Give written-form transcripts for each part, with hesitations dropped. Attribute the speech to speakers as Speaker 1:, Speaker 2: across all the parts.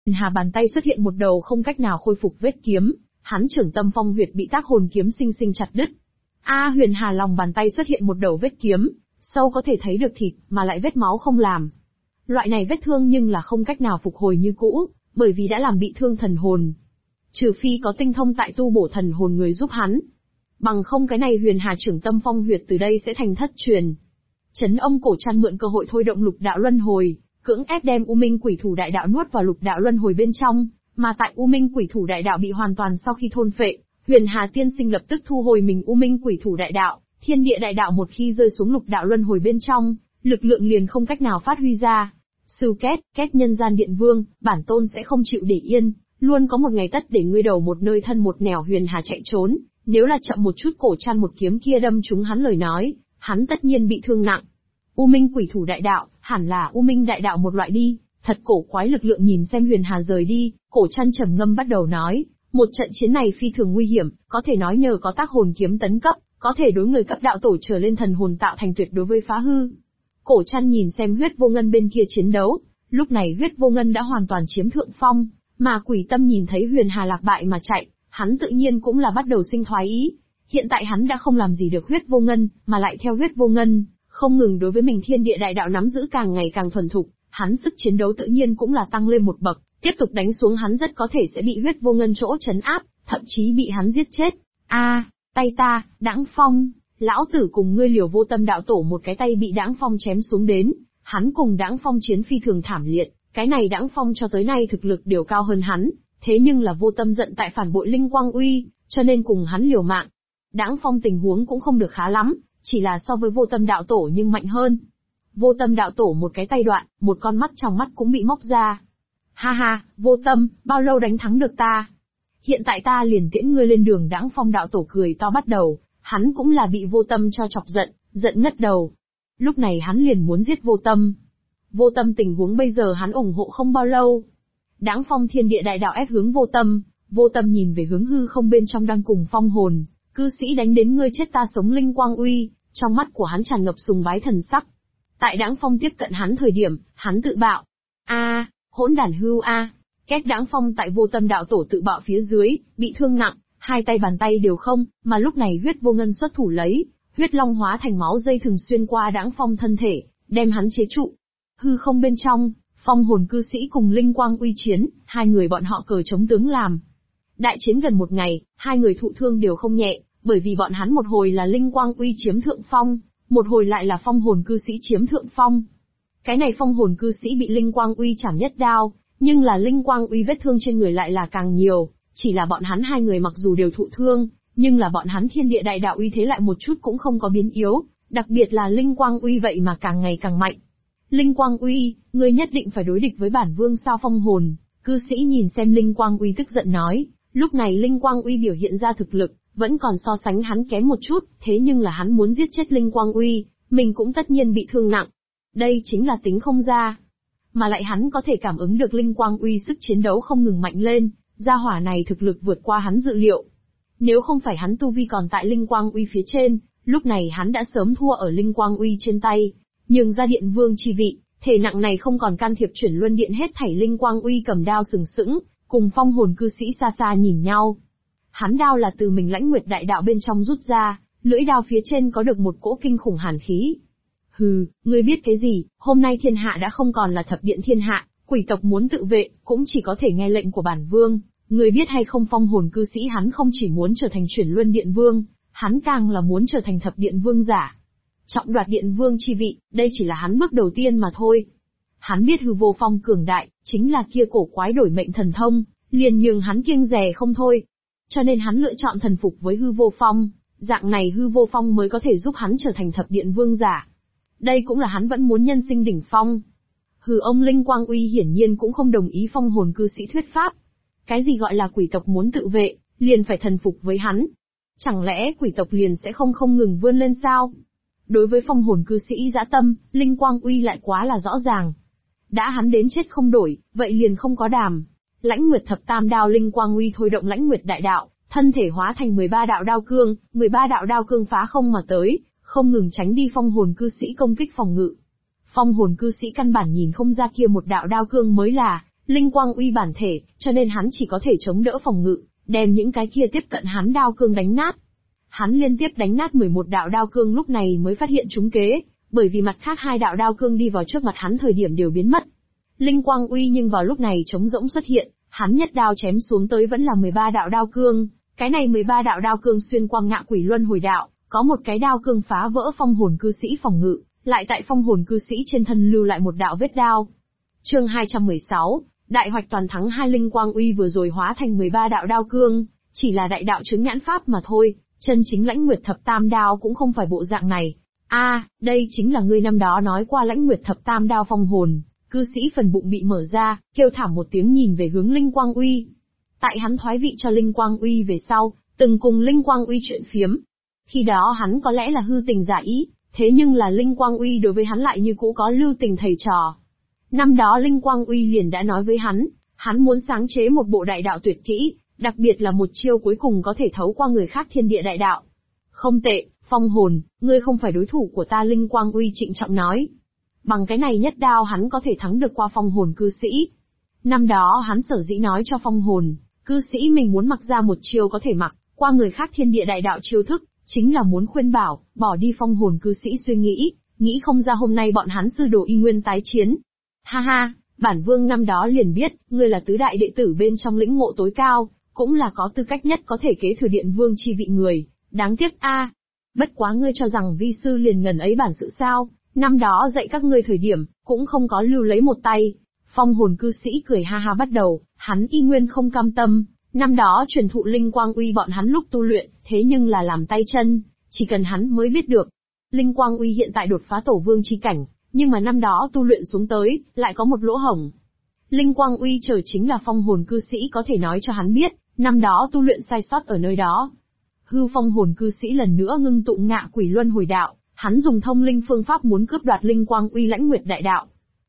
Speaker 1: Hà bàn tay xuất hiện một đầu không cách nào khôi phục vết kiếm, hắn trưởng tâm phong huyệt bị tác hồn kiếm sinh sinh chặt đứt. Huyền Hà lòng bàn tay xuất hiện một đầu vết kiếm, sâu có thể thấy được thịt, mà lại vết máu không làm. Loại này vết thương nhưng là không cách nào phục hồi như cũ, bởi vì đã làm bị thương thần hồn. Trừ phi có tinh thông tại tu bổ thần hồn người giúp hắn. Bằng không cái này Huyền Hà trưởng tâm phong huyệt từ đây sẽ thành thất truyền. Trấn Ông Cổ Trăn mượn cơ hội thôi động lục đạo luân hồi, cưỡng ép đem U Minh Quỷ Thủ Đại Đạo nuốt vào lục đạo luân hồi bên trong, mà tại U Minh Quỷ Thủ Đại Đạo bị hoàn toàn sau khi thôn phệ, Huyền Hà tiên sinh lập tức thu hồi mình U Minh Quỷ Thủ Đại Đạo, Thiên Địa Đại Đạo một khi rơi xuống lục đạo luân hồi bên trong, lực lượng liền không cách nào phát huy ra. Sưu két nhân gian điện vương, bản tôn sẽ không chịu để yên, luôn có một ngày tất để ngươi đầu một nơi thân một nẻo. Huyền Hà chạy trốn, nếu là chậm một chút Cổ Trăn một kiếm kia đâm trúng hắn lời nói, hắn tất nhiên bị thương nặng. U Minh Quỷ Thủ Đại Đạo, hẳn là U Minh Đại Đạo một loại đi, thật cổ quái. Lực lượng nhìn xem Huyền Hà rời đi, Cổ Trăn trầm ngâm bắt đầu nói, một trận chiến này phi thường nguy hiểm, có thể nói nhờ có tác hồn kiếm tấn cấp, có thể đối người cấp đạo tổ trở lên thần hồn tạo thành tuyệt đối với phá hư. Cổ Trăn nhìn xem Huyết Vô Ngân bên kia chiến đấu, lúc này Huyết Vô Ngân đã hoàn toàn chiếm thượng phong, mà Quỷ Tâm nhìn thấy Huyền Hà lạc bại mà chạy, hắn tự nhiên cũng là bắt đầu sinh thoái ý. Hiện tại hắn đã không làm gì được Huyết Vô Ngân, mà lại theo Huyết Vô Ngân, không ngừng đối với mình Thiên Địa Đại Đạo nắm giữ càng ngày càng thuần thục, hắn sức chiến đấu tự nhiên cũng là tăng lên một bậc, tiếp tục đánh xuống hắn rất có thể sẽ bị Huyết Vô Ngân chỗ trấn áp, thậm chí bị hắn giết chết. Tay ta, Đãng Phong, lão tử cùng ngươi liều. Vô Tâm đạo tổ một cái tay bị Đãng Phong chém xuống đến, hắn cùng Đãng Phong chiến phi thường thảm liệt, cái này Đãng Phong cho tới nay thực lực đều cao hơn hắn, thế nhưng là Vô Tâm giận tại phản bội Linh Quang Uy, cho nên cùng hắn liều mạng. Đãng Phong tình huống cũng không được khá lắm, chỉ là so với Vô Tâm đạo tổ nhưng mạnh hơn. Vô Tâm đạo tổ một cái tay đoạn, một con mắt trong mắt cũng bị móc ra. Ha ha, Vô Tâm, bao lâu đánh thắng được ta? Hiện tại ta liền tiễn ngươi lên đường. Đãng Phong đạo tổ cười to bắt đầu, hắn cũng là bị Vô Tâm cho chọc giận, giận ngất đầu. Lúc này hắn liền muốn giết Vô Tâm. Vô Tâm tình huống bây giờ hắn ủng hộ không bao lâu. Đãng Phong Thiên Địa Đại Đạo ép hướng Vô Tâm, Vô Tâm nhìn về hướng hư không bên trong đang cùng phong hồn cư sĩ đánh đến ngươi chết ta sống Linh Quang Uy, trong mắt của hắn tràn ngập sùng bái thần sắc. Tại Đãng Phong tiếp cận hắn thời điểm, hắn tự bạo. Hỗn đản hưu a! Két Đãng Phong tại Vô Tâm đạo tổ tự bạo phía dưới, bị thương nặng, hai tay bàn tay đều không, mà lúc này Huyết Vô Ngân xuất thủ lấy, huyết long hóa thành máu dây thường xuyên qua Đãng Phong thân thể, đem hắn chế trụ. Hư không bên trong, phong hồn cư sĩ cùng Linh Quang Uy chiến, hai người bọn họ cờ chống tướng làm. Đại chiến gần một ngày, hai người thụ thương đều không nhẹ, bởi vì bọn hắn một hồi là Linh Quang Uy chiếm thượng phong, một hồi lại là phong hồn cư sĩ chiếm thượng phong. Cái này phong hồn cư sĩ bị Linh Quang Uy chảm nhất đao, nhưng là Linh Quang Uy vết thương trên người lại là càng nhiều, chỉ là bọn hắn hai người mặc dù đều thụ thương, nhưng là bọn hắn Thiên Địa Đại Đạo uy thế lại một chút cũng không có biến yếu, đặc biệt là Linh Quang Uy vậy mà càng ngày càng mạnh. Linh Quang Uy, ngươi nhất định phải đối địch với bản vương sao? Phong hồn cư sĩ nhìn xem Linh Quang Uy tức giận nói, lúc này Linh Quang Uy biểu hiện ra thực lực, vẫn còn so sánh hắn kém một chút, thế nhưng là hắn muốn giết chết Linh Quang Uy, mình cũng tất nhiên bị thương nặng. Đây chính là tính không ra. Mà lại hắn có thể cảm ứng được Linh Quang Uy sức chiến đấu không ngừng mạnh lên, gia hỏa này thực lực vượt qua hắn dự liệu. Nếu không phải hắn tu vi còn tại Linh Quang Uy phía trên, lúc này hắn đã sớm thua ở Linh Quang Uy trên tay, nhường ra điện vương chi vị, thể nặng này không còn can thiệp chuyển luân điện hết thảy. Linh Quang Uy cầm đao sừng sững, cùng phong hồn cư sĩ xa xa nhìn nhau. Hắn đao là từ mình Lãnh Nguyệt Đại Đạo bên trong rút ra, lưỡi đao phía trên có được một cỗ kinh khủng hàn khí. Hừ, ngươi biết cái gì, hôm nay thiên hạ đã không còn là thập điện thiên hạ, quỷ tộc muốn tự vệ, cũng chỉ có thể nghe lệnh của bản vương. Ngươi biết hay không, phong hồn cư sĩ hắn không chỉ muốn trở thành chuyển luân điện vương, hắn càng là muốn trở thành thập điện vương giả. Trọng đoạt điện vương chi vị, đây chỉ là hắn bước đầu tiên mà thôi. Hắn biết Hư Vô Phong cường đại, chính là kia cổ quái đổi mệnh thần thông, liền nhường hắn kiêng dè không thôi. Cho nên hắn lựa chọn thần phục với Hư Vô Phong, dạng này Hư Vô Phong mới có thể giúp hắn trở thành thập điện vương giả. Đây cũng là hắn vẫn muốn nhân sinh đỉnh phong. Ông Linh Quang Uy hiển nhiên cũng không đồng ý phong hồn cư sĩ thuyết pháp. Cái gì gọi là quỷ tộc muốn tự vệ, liền phải thần phục với hắn. Chẳng lẽ quỷ tộc liền sẽ không ngừng vươn lên sao? Đối với phong hồn cư sĩ dã tâm, Linh Quang Uy lại quá là rõ ràng. Đã hắn đến chết không đổi, vậy liền không có đàm. Lãnh Nguyệt Thập Tam Đao. Linh Quang Uy thôi động Lãnh Nguyệt Đại Đạo, thân thể hóa thành 13 đạo đao cương, 13 đạo đao cương phá không mà tới, không ngừng tránh đi phong hồn cư sĩ công kích phòng ngự. Phong hồn cư sĩ căn bản nhìn không ra kia một đạo đao cương mới là Linh quang uy bản thể, cho nên hắn chỉ có thể chống đỡ phòng ngự, đem những cái kia tiếp cận hắn đao cương đánh nát. Hắn liên tiếp đánh nát 11 đạo đao cương lúc này mới phát hiện trúng kế, bởi vì mặt khác 2 đạo đao cương đi vào trước mặt hắn thời điểm đều biến mất. Linh quang uy nhưng vào lúc này trống rỗng xuất hiện, hắn nhất đao chém xuống tới vẫn là 13 đạo đao cương, cái này 13 đạo đao cương xuyên qua ngạ quỷ luân hồi đạo, có một cái đao cương phá vỡ phong hồn cư sĩ phòng ngự, lại tại phong hồn cư sĩ trên thân lưu lại một đạo vết đao. Chương 216, đại hoạch toàn thắng. 2 linh quang uy vừa rồi hóa thành 13 đạo đao cương, chỉ là đại đạo chứng nhãn pháp mà thôi, chân chính Lãnh Nguyệt Thập Tam Đao cũng không phải bộ dạng này. Đây chính là ngươi năm đó nói qua Lãnh Nguyệt Thập Tam Đao. Phong hồn cư sĩ phần bụng bị mở ra, kêu thảm một tiếng nhìn về hướng Linh Quang Uy. Tại hắn thoái vị cho Linh Quang Uy về sau, từng cùng Linh Quang Uy chuyện phiếm. Khi đó hắn có lẽ là hư tình giả ý, thế nhưng là Linh Quang Uy đối với hắn lại như cũ có lưu tình thầy trò. Năm đó Linh Quang Uy liền đã nói với hắn muốn sáng chế một bộ đại đạo tuyệt kỹ, đặc biệt là một chiêu cuối cùng có thể thấu qua người khác thiên địa đại đạo. Không tệ, Phong hồn, ngươi không phải đối thủ của ta. Linh Quang Uy trịnh trọng nói. Bằng cái này nhất đao hắn có thể thắng được qua phong hồn cư sĩ. Năm đó hắn sở dĩ nói cho phong hồn cư sĩ mình muốn mặc ra một chiêu có thể mặc qua người khác thiên địa đại đạo chiêu thức, chính là muốn khuyên bảo, bỏ đi phong hồn cư sĩ suy nghĩ không ra hôm nay bọn hắn sư đồ y nguyên tái chiến. Ha ha, bản vương năm đó liền biết, ngươi là tứ đại đệ tử bên trong lĩnh ngộ tối cao, cũng là có tư cách nhất có thể kế thừa điện vương chi vị người, đáng tiếc bất quá ngươi cho rằng vi sư liền ngần ấy bản sự sao, năm đó dạy các ngươi thời điểm, cũng không có lưu lấy một tay. Phong hồn cư sĩ cười ha ha bắt đầu, hắn y nguyên không cam tâm, năm đó truyền thụ Linh Quang Uy bọn hắn lúc tu luyện, thế nhưng là làm tay chân, chỉ cần hắn mới biết được. Linh Quang Uy hiện tại đột phá tổ vương chi cảnh, nhưng mà năm đó tu luyện xuống tới, lại có một lỗ hổng. Linh Quang Uy chờ chính là phong hồn cư sĩ có thể nói cho hắn biết, năm đó tu luyện sai sót ở nơi đó. Hư phong hồn cư sĩ lần nữa ngưng tụ ngạ quỷ luân hồi đạo, hắn dùng thông linh phương pháp muốn cướp đoạt Linh Quang Uy Lãnh Nguyệt đại đạo.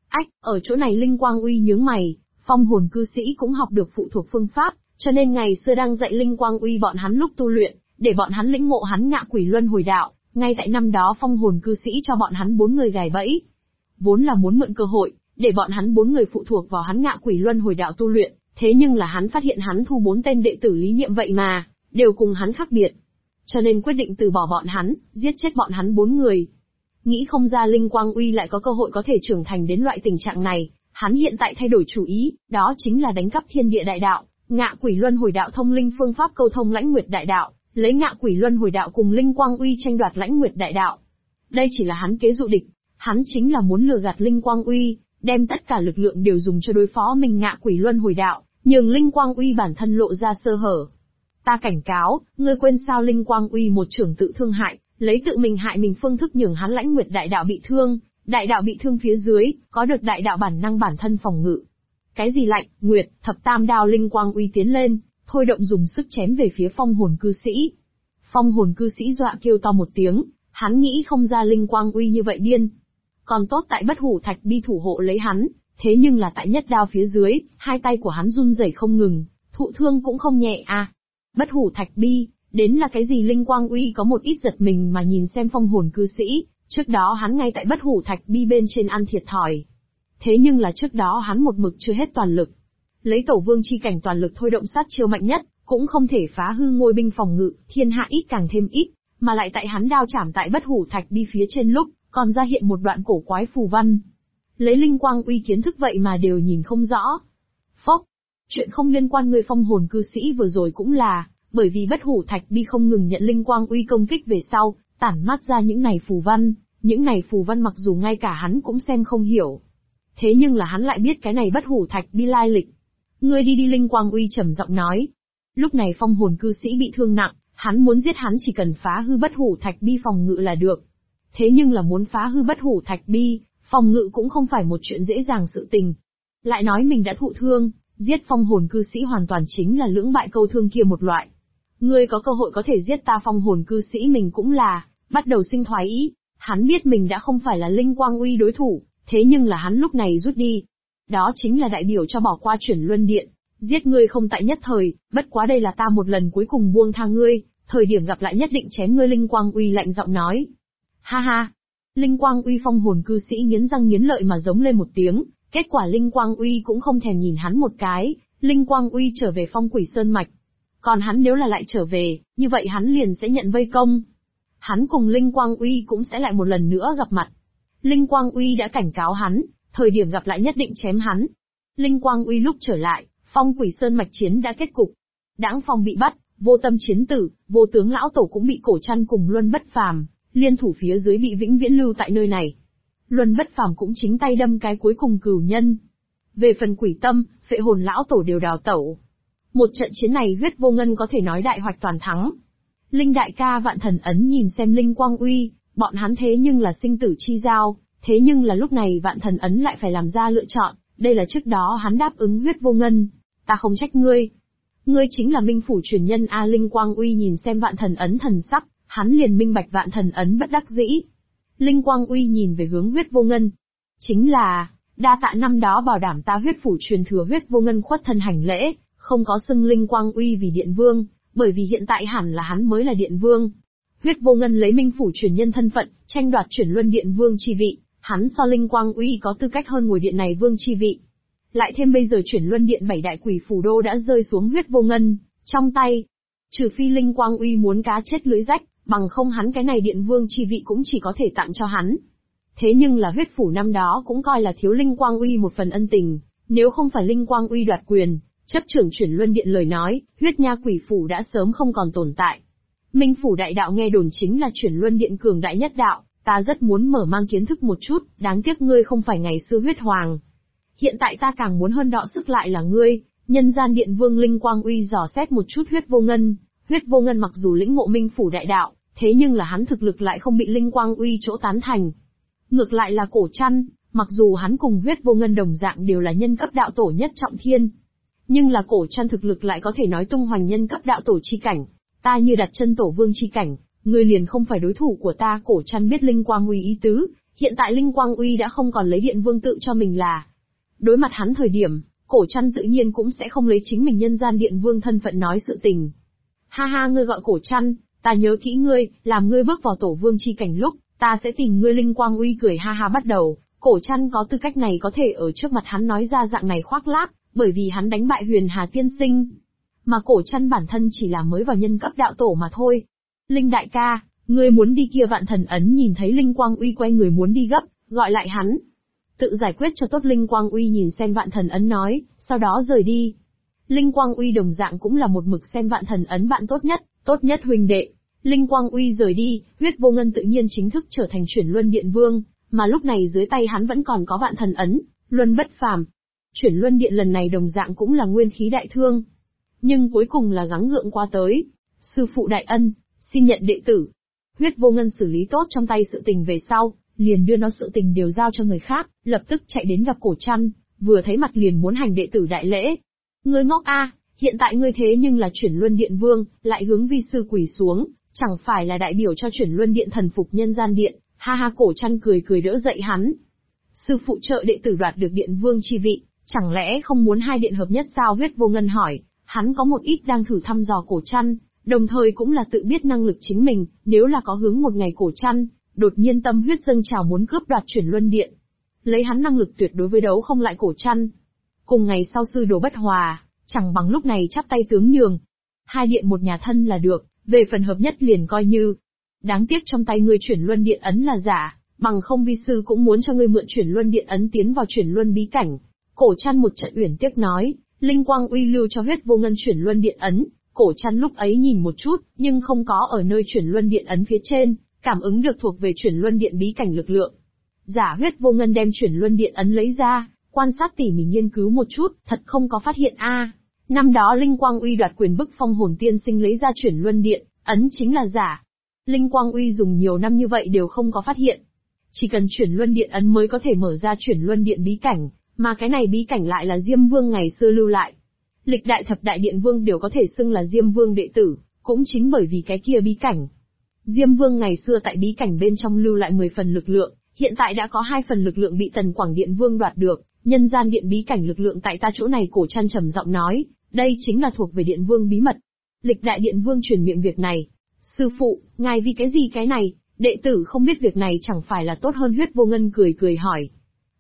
Speaker 1: Ở chỗ này Linh Quang Uy nhướng mày, phong hồn cư sĩ cũng học được phụ thuộc phương pháp, cho nên ngày xưa đang dạy Linh Quang Uy bọn hắn lúc tu luyện, để bọn hắn lĩnh ngộ hắn ngạ quỷ luân hồi đạo, ngay tại năm đó phong hồn cư sĩ cho bọn hắn 4 người gài bẫy. Vốn là muốn mượn cơ hội, để bọn hắn 4 người phụ thuộc vào hắn ngạ quỷ luân hồi đạo tu luyện, thế nhưng là hắn phát hiện hắn thu 4 tên đệ tử lý niệm vậy mà, đều cùng hắn khác biệt. Cho nên quyết định từ bỏ bọn hắn, giết chết bọn hắn 4 người. Nghĩ không ra Linh Quang Uy lại có cơ hội có thể trưởng thành đến loại tình trạng này, hắn hiện tại thay đổi chủ ý, đó chính là đánh cắp thiên địa đại đạo, ngạ quỷ luân hồi đạo thông linh phương pháp câu thông Lãnh Nguyệt đại đạo, lấy ngạ quỷ luân hồi đạo cùng Linh Quang Uy tranh đoạt Lãnh Nguyệt đại đạo. Đây chỉ là hắn kế dụ địch, hắn chính là muốn lừa gạt Linh Quang Uy, đem tất cả lực lượng đều dùng cho đối phó mình ngạ quỷ luân hồi đạo, nhường Linh Quang Uy bản thân lộ ra sơ hở. Ta cảnh cáo, ngươi quên sao? Linh Quang Uy một trưởng tự thương hại, lấy tự mình hại mình phương thức nhường hắn Lãnh Nguyệt đại đạo bị thương, đại đạo bị thương phía dưới, có được đại đạo bản năng bản thân phòng ngự. Cái gì lạnh, nguyệt, thập tam đao? Linh Quang Uy tiến lên, thôi động dùng sức chém về phía phong hồn cư sĩ. Phong hồn cư sĩ dọa kêu to một tiếng, hắn nghĩ không ra Linh Quang Uy như vậy điên. Còn tốt tại Bất Hủ Thạch Bi thủ hộ lấy hắn, thế nhưng là tại nhất đao phía dưới, hai tay của hắn run rẩy không ngừng, thụ thương cũng không nhẹ Bất Hủ Thạch Bi, đến là cái gì? Linh Quang Uy có một ít giật mình mà nhìn xem phong hồn cư sĩ, trước đó hắn ngay tại Bất Hủ Thạch Bi bên trên ăn thiệt thòi. Thế nhưng là trước đó hắn một mực chưa hết toàn lực. Lấy tổ vương chi cảnh toàn lực thôi động sát chiêu mạnh nhất, cũng không thể phá hư ngôi binh phòng ngự, thiên hạ ít càng thêm ít, mà lại tại hắn đao chảm tại Bất Hủ Thạch Bi phía trên lúc, còn ra hiện một đoạn cổ quái phù văn. Lấy Linh Quang Uy kiến thức vậy mà đều nhìn không rõ. Phốc, chuyện không liên quan. Người phong hồn cư sĩ vừa rồi cũng là, bởi vì Bất Hủ Thạch Bi không ngừng nhận Linh Quang Uy công kích về sau, tản mát ra những này phù văn mặc dù ngay cả hắn cũng xem không hiểu. Thế nhưng là hắn lại biết cái này Bất Hủ Thạch Bi lai lịch. Ngươi đi. Linh Quang Uy trầm giọng nói. Lúc này phong hồn cư sĩ bị thương nặng, hắn muốn giết hắn chỉ cần phá hư Bất Hủ Thạch Bi phòng ngự là được. Thế nhưng là muốn phá hư Bất Hủ Thạch Bi, phòng ngự cũng không phải một chuyện dễ dàng sự tình. Lại nói mình đã thụ thương, giết phong hồn cư sĩ hoàn toàn chính là lưỡng bại câu thương kia một loại. Ngươi có cơ hội có thể giết ta? Phong hồn cư sĩ mình cũng là, bắt đầu sinh thoái ý. Hắn biết mình đã không phải là Linh Quang Uy đối thủ, thế nhưng là hắn lúc này rút đi. Đó chính là đại biểu cho bỏ qua Chuyển Luân Điện. Giết ngươi không tại nhất thời, bất quá đây là ta một lần cuối cùng buông tha ngươi, thời điểm gặp lại nhất định chém ngươi. Linh Quang Uy lạnh giọng nói. Ha ha. Linh Quang Uy phong hồn cư sĩ nghiến răng nghiến lợi mà giống lên một tiếng, Kết quả Linh Quang Uy cũng không thèm nhìn hắn một cái, Linh Quang Uy trở về Phong Quỷ Sơn Mạch. Còn hắn nếu là lại trở về, như vậy hắn liền sẽ nhận vây công. Hắn cùng Linh Quang Uy cũng sẽ lại một lần nữa gặp mặt. Linh Quang Uy đã cảnh cáo hắn, thời điểm gặp lại nhất định chém hắn. Linh Quang Uy lúc trở lại, Phong Quỷ Sơn Mạch chiến đã kết cục. Đãng Phong bị bắt, Vô Tâm chiến tử, Vô Tướng lão tổ cũng bị Cổ Trăn cùng Luân Bất Phàm liên thủ phía dưới bị vĩnh viễn lưu tại nơi này. Luân Bất Phàm cũng chính tay đâm cái cuối cùng cửu nhân. Về phần Quỷ Tâm, Phệ Hồn lão tổ đều đào tẩu. Một trận chiến này Huyết Vô Ngân có thể nói đại hoạch toàn thắng. Linh đại ca Vạn Thần Ấn nhìn xem Linh Quang Uy, bọn hắn thế nhưng là sinh tử chi giao, thế nhưng là lúc này Vạn Thần Ấn lại phải làm ra lựa chọn, đây là trước đó hắn đáp ứng Huyết Vô Ngân. Ta không trách ngươi. Ngươi chính là Minh Phủ truyền nhân A. Linh Quang Uy nhìn xem Vạn Thần Ấn thần sắc, hắn liền minh bạch Vạn Thần Ấn bất đắc dĩ. Linh Quang Uy nhìn về hướng Huyết Vô Ngân. Chính là, đa tạ năm đó bảo đảm ta Huyết Phủ truyền thừa. Huyết Vô Ngân khuất thân hành lễ, không có xưng Linh Quang Uy vì Điện Vương, bởi vì hiện tại hẳn là hắn mới là Điện Vương. Huyết Vô Ngân lấy Minh Phủ truyền nhân thân phận, tranh đoạt chuyển luân Điện Vương chi vị, hắn so Linh Quang Uy có tư cách hơn ngồi điện này vương chi vị. Lại thêm bây giờ chuyển luân điện 7 đại quỷ phù đô đã rơi xuống Huyết Vô Ngân trong tay. Trừ phi Linh Quang Uy muốn cá chết lưới rách, bằng không hắn cái này điện vương chi vị cũng chỉ có thể tặng cho hắn. Thế nhưng là Huyết Phủ năm đó cũng coi là thiếu Linh Quang Uy một phần ân tình, nếu không phải Linh Quang Uy đoạt quyền, chấp trưởng chuyển luân điện lời nói, Huyết Nha Quỷ Phủ đã sớm không còn tồn tại. Minh Phủ đại đạo nghe đồn chính là chuyển luân điện cường đại nhất đạo, ta rất muốn mở mang kiến thức một chút, đáng tiếc ngươi không phải ngày xưa Huyết Hoàng. Hiện tại ta càng muốn hơn đọ sức lại là ngươi, nhân gian điện vương. Linh Quang Uy dò xét một chút Huyết Vô Ngân. Huyết Vô Ngân mặc dù lĩnh ngộ Minh Phủ đại đạo, thế nhưng là hắn thực lực lại không bị Linh Quang Uy chỗ tán thành. Ngược lại là Cổ Trăn, mặc dù hắn cùng Huyết Vô Ngân đồng dạng đều là nhân cấp đạo tổ nhất trọng thiên, nhưng là Cổ Trăn thực lực lại có thể nói tung hoành nhân cấp đạo tổ chi cảnh. Ta như đặt chân tổ vương chi cảnh, ngươi liền không phải đối thủ của ta. Cổ Trăn biết Linh Quang Uy ý tứ, hiện tại Linh Quang Uy đã không còn lấy điện vương tự cho mình là. Đối mặt hắn thời điểm, Cổ Trăn tự nhiên cũng sẽ không lấy chính mình nhân gian điện vương thân phận nói sự tình. Ha ha, ngươi gọi Cổ Trăn, ta nhớ kỹ ngươi, làm ngươi bước vào tổ vương chi cảnh lúc, ta sẽ tìm ngươi. Linh Quang Uy cười ha ha bắt đầu. Cổ Trăn có tư cách này có thể ở trước mặt hắn nói ra dạng này khoác lác, bởi vì hắn đánh bại Huyền Hà tiên sinh. Mà Cổ Trăn bản thân chỉ là mới vào nhân cấp đạo tổ mà thôi. Linh đại ca, ngươi muốn đi kia. Vạn Thần Ấn nhìn thấy Linh Quang Uy quay người muốn đi gấp, gọi lại hắn. Tự giải quyết cho tốt. Linh Quang Uy nhìn xem Vạn Thần Ấn nói, sau đó rời đi. Linh Quang Uy đồng dạng cũng là một mực xem Vạn Thần Ấn bạn tốt nhất huynh đệ. Linh Quang Uy rời đi, Huyết Vô Ngân tự nhiên chính thức trở thành chuyển luân điện vương, mà lúc này dưới tay hắn vẫn còn có Vạn Thần Ấn, Luân Bất Phàm. Chuyển luân điện lần này đồng dạng cũng là nguyên khí đại thương, nhưng cuối cùng là gắng gượng qua tới. Sư phụ đại ân, xin nhận đệ tử. Huyết Vô Ngân xử lý tốt trong tay sự tình về sau, liền đưa nó sự tình đều giao cho người khác, lập tức chạy đến gặp Cổ Trăn, vừa thấy mặt liền muốn hành đệ tử đại lễ. Ngươi ngốc a, hiện tại ngươi thế nhưng là chuyển luân điện vương, lại hướng vi sư quỳ xuống, chẳng phải là đại biểu cho chuyển luân điện thần phục nhân gian điện. Ha ha, Cổ Trăn cười cười đỡ dậy hắn. Sư phụ trợ đệ tử đoạt được điện vương chi vị, chẳng lẽ không muốn hai điện hợp nhất sao? Huyết Vô Ngân hỏi, hắn có một ít đang thử thăm dò Cổ Trăn, đồng thời cũng là tự biết năng lực chính mình, nếu là có hướng một ngày Cổ Trăn đột nhiên tâm huyết dâng trào muốn cướp đoạt chuyển luân điện, lấy hắn năng lực tuyệt đối với đấu không lại Cổ Trăn. Cùng ngày sau sư đồ bất hòa, chẳng bằng lúc này chắp tay tướng nhường. Hai điện một nhà thân là được, về phần hợp nhất liền coi như. Đáng tiếc trong tay ngươi chuyển luân điện ấn là giả, bằng không vi sư cũng muốn cho ngươi mượn chuyển luân điện ấn tiến vào chuyển luân bí cảnh. Cổ Trăn một trận uyển tiếc nói, Linh Quang Uy lưu cho Huyết Vô Ngân chuyển luân điện ấn, Cổ Trăn lúc ấy nhìn một chút, nhưng không có ở nơi chuyển luân điện ấn phía trên, cảm ứng được thuộc về chuyển luân điện bí cảnh lực lượng. Giả Huyết Vô Ngân đem chuyển luân điện ấn lấy ra, quan sát tỉ mỉ nghiên cứu một chút, thật không có phát hiện năm đó Linh Quang Uy đoạt quyền bức Phong Hồn tiên sinh lấy ra chuyển luân điện ấn chính là giả. Linh Quang Uy dùng nhiều năm như vậy đều không có phát hiện. Chỉ cần chuyển luân điện ấn mới có thể mở ra chuyển luân điện bí cảnh, mà cái này bí cảnh lại là Diêm Vương ngày xưa lưu lại. Lịch đại thập đại điện vương đều có thể xưng là Diêm Vương đệ tử, cũng chính bởi vì cái kia bí cảnh. Diêm Vương ngày xưa tại bí cảnh bên trong lưu lại 10 phần lực lượng, hiện tại đã có 2 phần lực lượng bị Tần Quảng Điện Vương đoạt được, nhân gian điện bí cảnh lực lượng tại ta chỗ này. Cổ Trăn trầm giọng nói, đây chính là thuộc về Điện Vương bí mật. Lịch đại Điện Vương truyền miệng việc này. Sư phụ, ngài vì cái gì cái này, đệ tử không biết việc này chẳng phải là tốt hơn? Huyết Vô Ngân cười cười hỏi.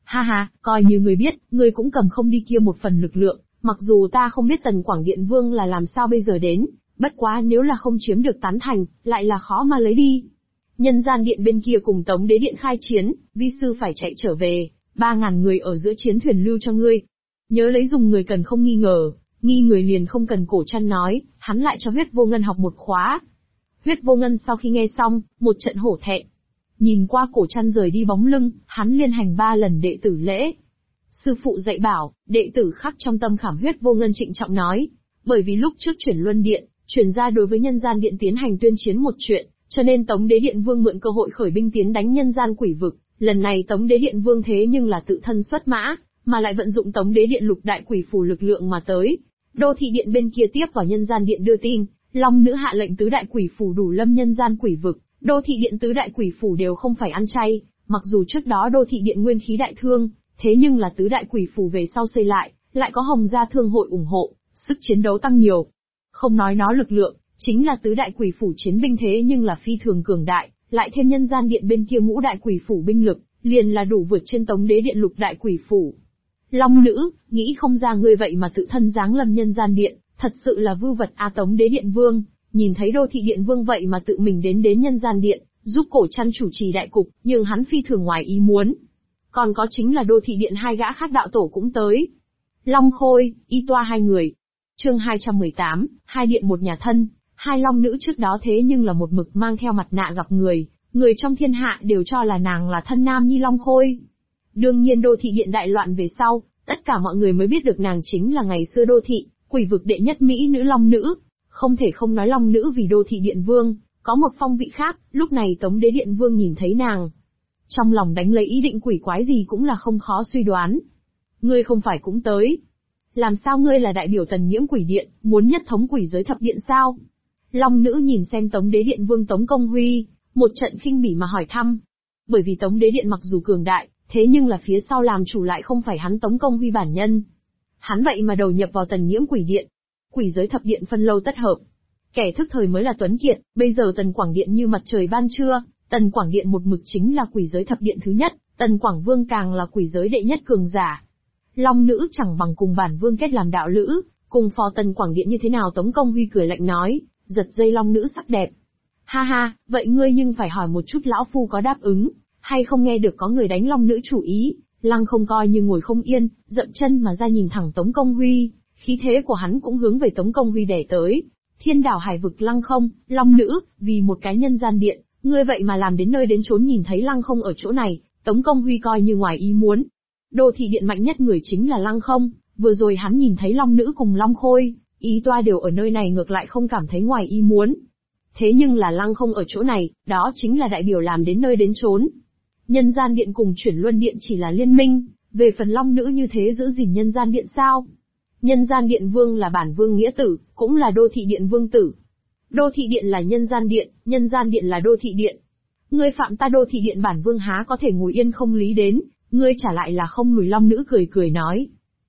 Speaker 1: Ha ha, coi như ngươi biết, ngươi cũng cầm không đi kia một phần lực lượng, mặc dù ta không biết Tần Quảng Điện Vương là làm sao bây giờ đến, bất quá nếu là không chiếm được tán thành, lại là khó mà lấy đi. Nhân gian điện bên kia cùng Tống Đế Điện khai chiến, vi sư phải chạy trở về, 3.000 người ở giữa chiến thuyền lưu cho ngươi. Nhớ lấy dùng người cần không nghi ngờ, nghi người liền không cần. Cổ Trăn nói, hắn lại cho Huyết Vô Ngân học một khóa. Huyết Vô Ngân sau khi nghe xong, một trận hổ thẹn. Nhìn qua Cổ Trăn rời đi bóng lưng, hắn liên hành 3 lần đệ tử lễ. Sư phụ dạy bảo, đệ tử khắc trong tâm khảm. Huyết Vô Ngân trịnh trọng nói, bởi vì lúc trước chuyển luân điện, chuyển ra đối với nhân gian điện tiến hành tuyên chiến một chuyện, cho nên Tống Đế Điện Vương mượn cơ hội khởi binh tiến đánh nhân gian quỷ vực. Lần này Tống Đế Điện Vương thế nhưng là tự thân xuất mã, mà lại vận dụng Tống Đế Điện lục đại quỷ phù lực lượng mà tới. Đô thị điện bên kia tiếp vào nhân gian điện đưa tin, Long nữ hạ lệnh tứ đại quỷ phù đủ lâm nhân gian quỷ vực. Đô thị điện tứ đại quỷ phù đều không phải ăn chay, mặc dù trước đó đô thị điện nguyên khí đại thương, thế nhưng là tứ đại quỷ phù về sau xây lại có Hồng Gia Thương hội ủng hộ, sức chiến đấu tăng nhiều. Không nói nó lực lượng, chính là tứ đại quỷ phủ chiến binh thế nhưng là phi thường cường đại, lại thêm nhân gian điện bên kia ngũ đại quỷ phủ binh lực, liền là đủ vượt trên Tống Đế Điện lục đại quỷ phủ. Long nữ, nghĩ không ra ngươi vậy mà tự thân giáng lâm nhân gian điện, thật sự là vưu vật a. Tống Đế Điện Vương, nhìn thấy đô thị điện vương vậy mà tự mình đến nhân gian điện, giúp Cổ Trăn chủ trì đại cục, nhưng hắn phi thường ngoài ý muốn. Còn có chính là đô thị điện 2 gã khác đạo tổ cũng tới. Long Khôi, Y Toa 2 người. Chương 218, 2 điện một nhà thân. 2 long nữ trước đó thế nhưng là một mực mang theo mặt nạ gặp người trong thiên hạ đều cho là nàng là thân nam nhi Long Khôi. Đương nhiên đô thị điện đại loạn về sau, tất cả mọi người mới biết được nàng chính là ngày xưa đô thị, quỷ vực đệ nhất mỹ nữ long nữ. Không thể không nói long nữ vì đô thị điện vương, có một phong vị khác. Lúc này Tống Đế Điện Vương nhìn thấy nàng, trong lòng đánh lấy ý định quỷ quái gì cũng là không khó suy đoán. Ngươi không phải cũng tới? Làm sao ngươi là đại biểu Tần Nhiễm Quỷ Điện, muốn nhất thống quỷ giới thập điện sao? Long nữ nhìn xem Tống Đế Điện Vương Tống Công Huy, một trận khinh bỉ mà hỏi thăm. Bởi vì Tống Đế Điện mặc dù cường đại, thế nhưng là phía sau làm chủ lại không phải hắn Tống Công Huy bản nhân. Hắn vậy mà đầu nhập vào Tần Nhiễm Quỷ Điện. Quỷ giới thập điện phân lâu tất hợp. Kẻ thức thời mới là tuấn kiệt, bây giờ Tần Quảng Điện như mặt trời ban trưa, Tần Quảng Điện một mực chính là quỷ giới thập điện thứ nhất, Tần Quảng Vương càng là quỷ giới đệ nhất cường giả. Long nữ chẳng bằng cùng bản vương kết làm đạo lữ, cùng phò Tần Quảng Điện như thế nào? Tống Công Huy cười lạnh nói, giật dây long nữ sắc đẹp. Ha ha, vậy ngươi nhưng phải hỏi một chút lão phu có đáp ứng, hay không. Nghe được có người đánh long nữ chủ ý, Lăng Không coi như ngồi không yên, dậm chân mà ra nhìn thẳng Tống Công Huy, khí thế của hắn cũng hướng về Tống Công Huy đè tới. Thiên đảo hải vực Lăng Không, long nữ, vì một cái nhân gian điện, ngươi vậy mà làm đến nơi đến chốn. Nhìn thấy Lăng Không ở chỗ này, Tống Công Huy coi như ngoài ý muốn. Đô thị điện mạnh nhất người chính là Lăng Không, vừa rồi hắn nhìn thấy long nữ cùng Long Khôi, Y Toa đều ở nơi này ngược lại không cảm thấy ngoài ý muốn. Thế nhưng là Lăng Không ở chỗ này, đó chính là đại biểu làm đến nơi đến chốn. Nhân gian điện cùng chuyển luân điện chỉ là liên minh, về phần long nữ như thế giữ gìn nhân gian điện sao? Nhân gian điện vương là bản vương nghĩa tử, cũng là đô thị điện vương tử. Đô thị điện là nhân gian điện là đô thị điện. Ngươi phạm ta đô thị điện, bản vương há có thể ngồi yên không lý đến, ngươi trả lại là không lùi. Long nữ cười cười nói.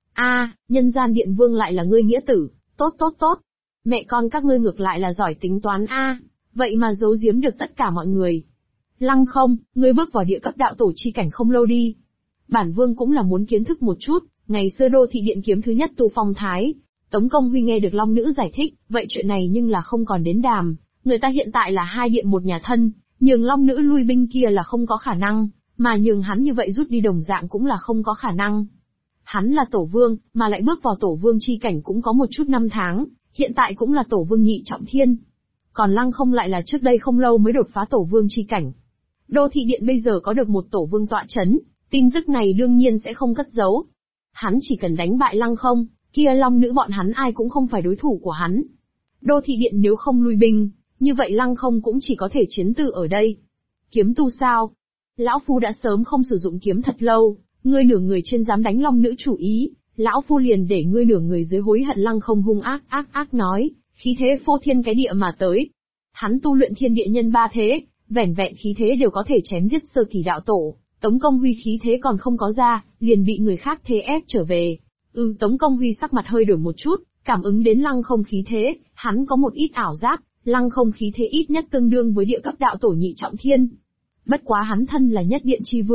Speaker 1: Nhân gian điện vương lại là ngươi nghĩa tử, tốt. Mẹ con các ngươi ngược lại là giỏi tính toán vậy mà giấu giếm được tất cả mọi người. Lăng Không, ngươi bước vào địa cấp đạo tổ chi cảnh không lâu đi. Bản vương cũng là muốn kiến thức một chút, ngày xưa đô thị điện kiếm thứ nhất tu phong thái. Tống Công Huy nghe được long nữ giải thích, vậy chuyện này nhưng là không còn đến đàm, người ta hiện tại là 2 điện một nhà thân, nhường long nữ lui binh kia là không có khả năng, mà nhường hắn như vậy rút đi đồng dạng cũng là không có khả năng. Hắn là tổ vương, mà lại bước vào tổ vương chi cảnh cũng có một chút năm tháng, hiện tại cũng là tổ vương nhị trọng thiên. Còn Lăng Không lại là trước đây không lâu mới đột phá tổ vương chi cảnh. Đô thị điện bây giờ có được một tổ vương tọa chấn, tin tức này đương nhiên sẽ không cất giấu. Hắn chỉ cần đánh bại Lăng Không, kia long nữ bọn hắn ai cũng không phải đối thủ của hắn. Đô thị điện nếu không lui binh, như vậy Lăng Không cũng chỉ có thể chiến tử ở đây. Kiếm tu sao? Lão phu đã sớm không sử dụng kiếm thật lâu, ngươi nửa người trên dám đánh long nữ chủ ý, lão phu liền để ngươi nửa người dưới hối hận. Lăng Không hung ác nói, khí thế phô thiên cái địa mà tới. Hắn tu luyện thiên địa nhân 3 thế, vẻn vẹn khí thế đều có thể chém giết sơ kỳ đạo tổ. Tống Công Huy khí thế còn không có ra, liền bị người khác thế ép trở về. Tống Công Huy sắc mặt hơi đổi một chút, cảm ứng đến Lăng Không khí thế, hắn có một ít ảo giác, Lăng Không khí thế ít nhất tương đương với địa cấp đạo tổ nhị trọng thiên. Bất quá hắn thân là nhất điện chi vương,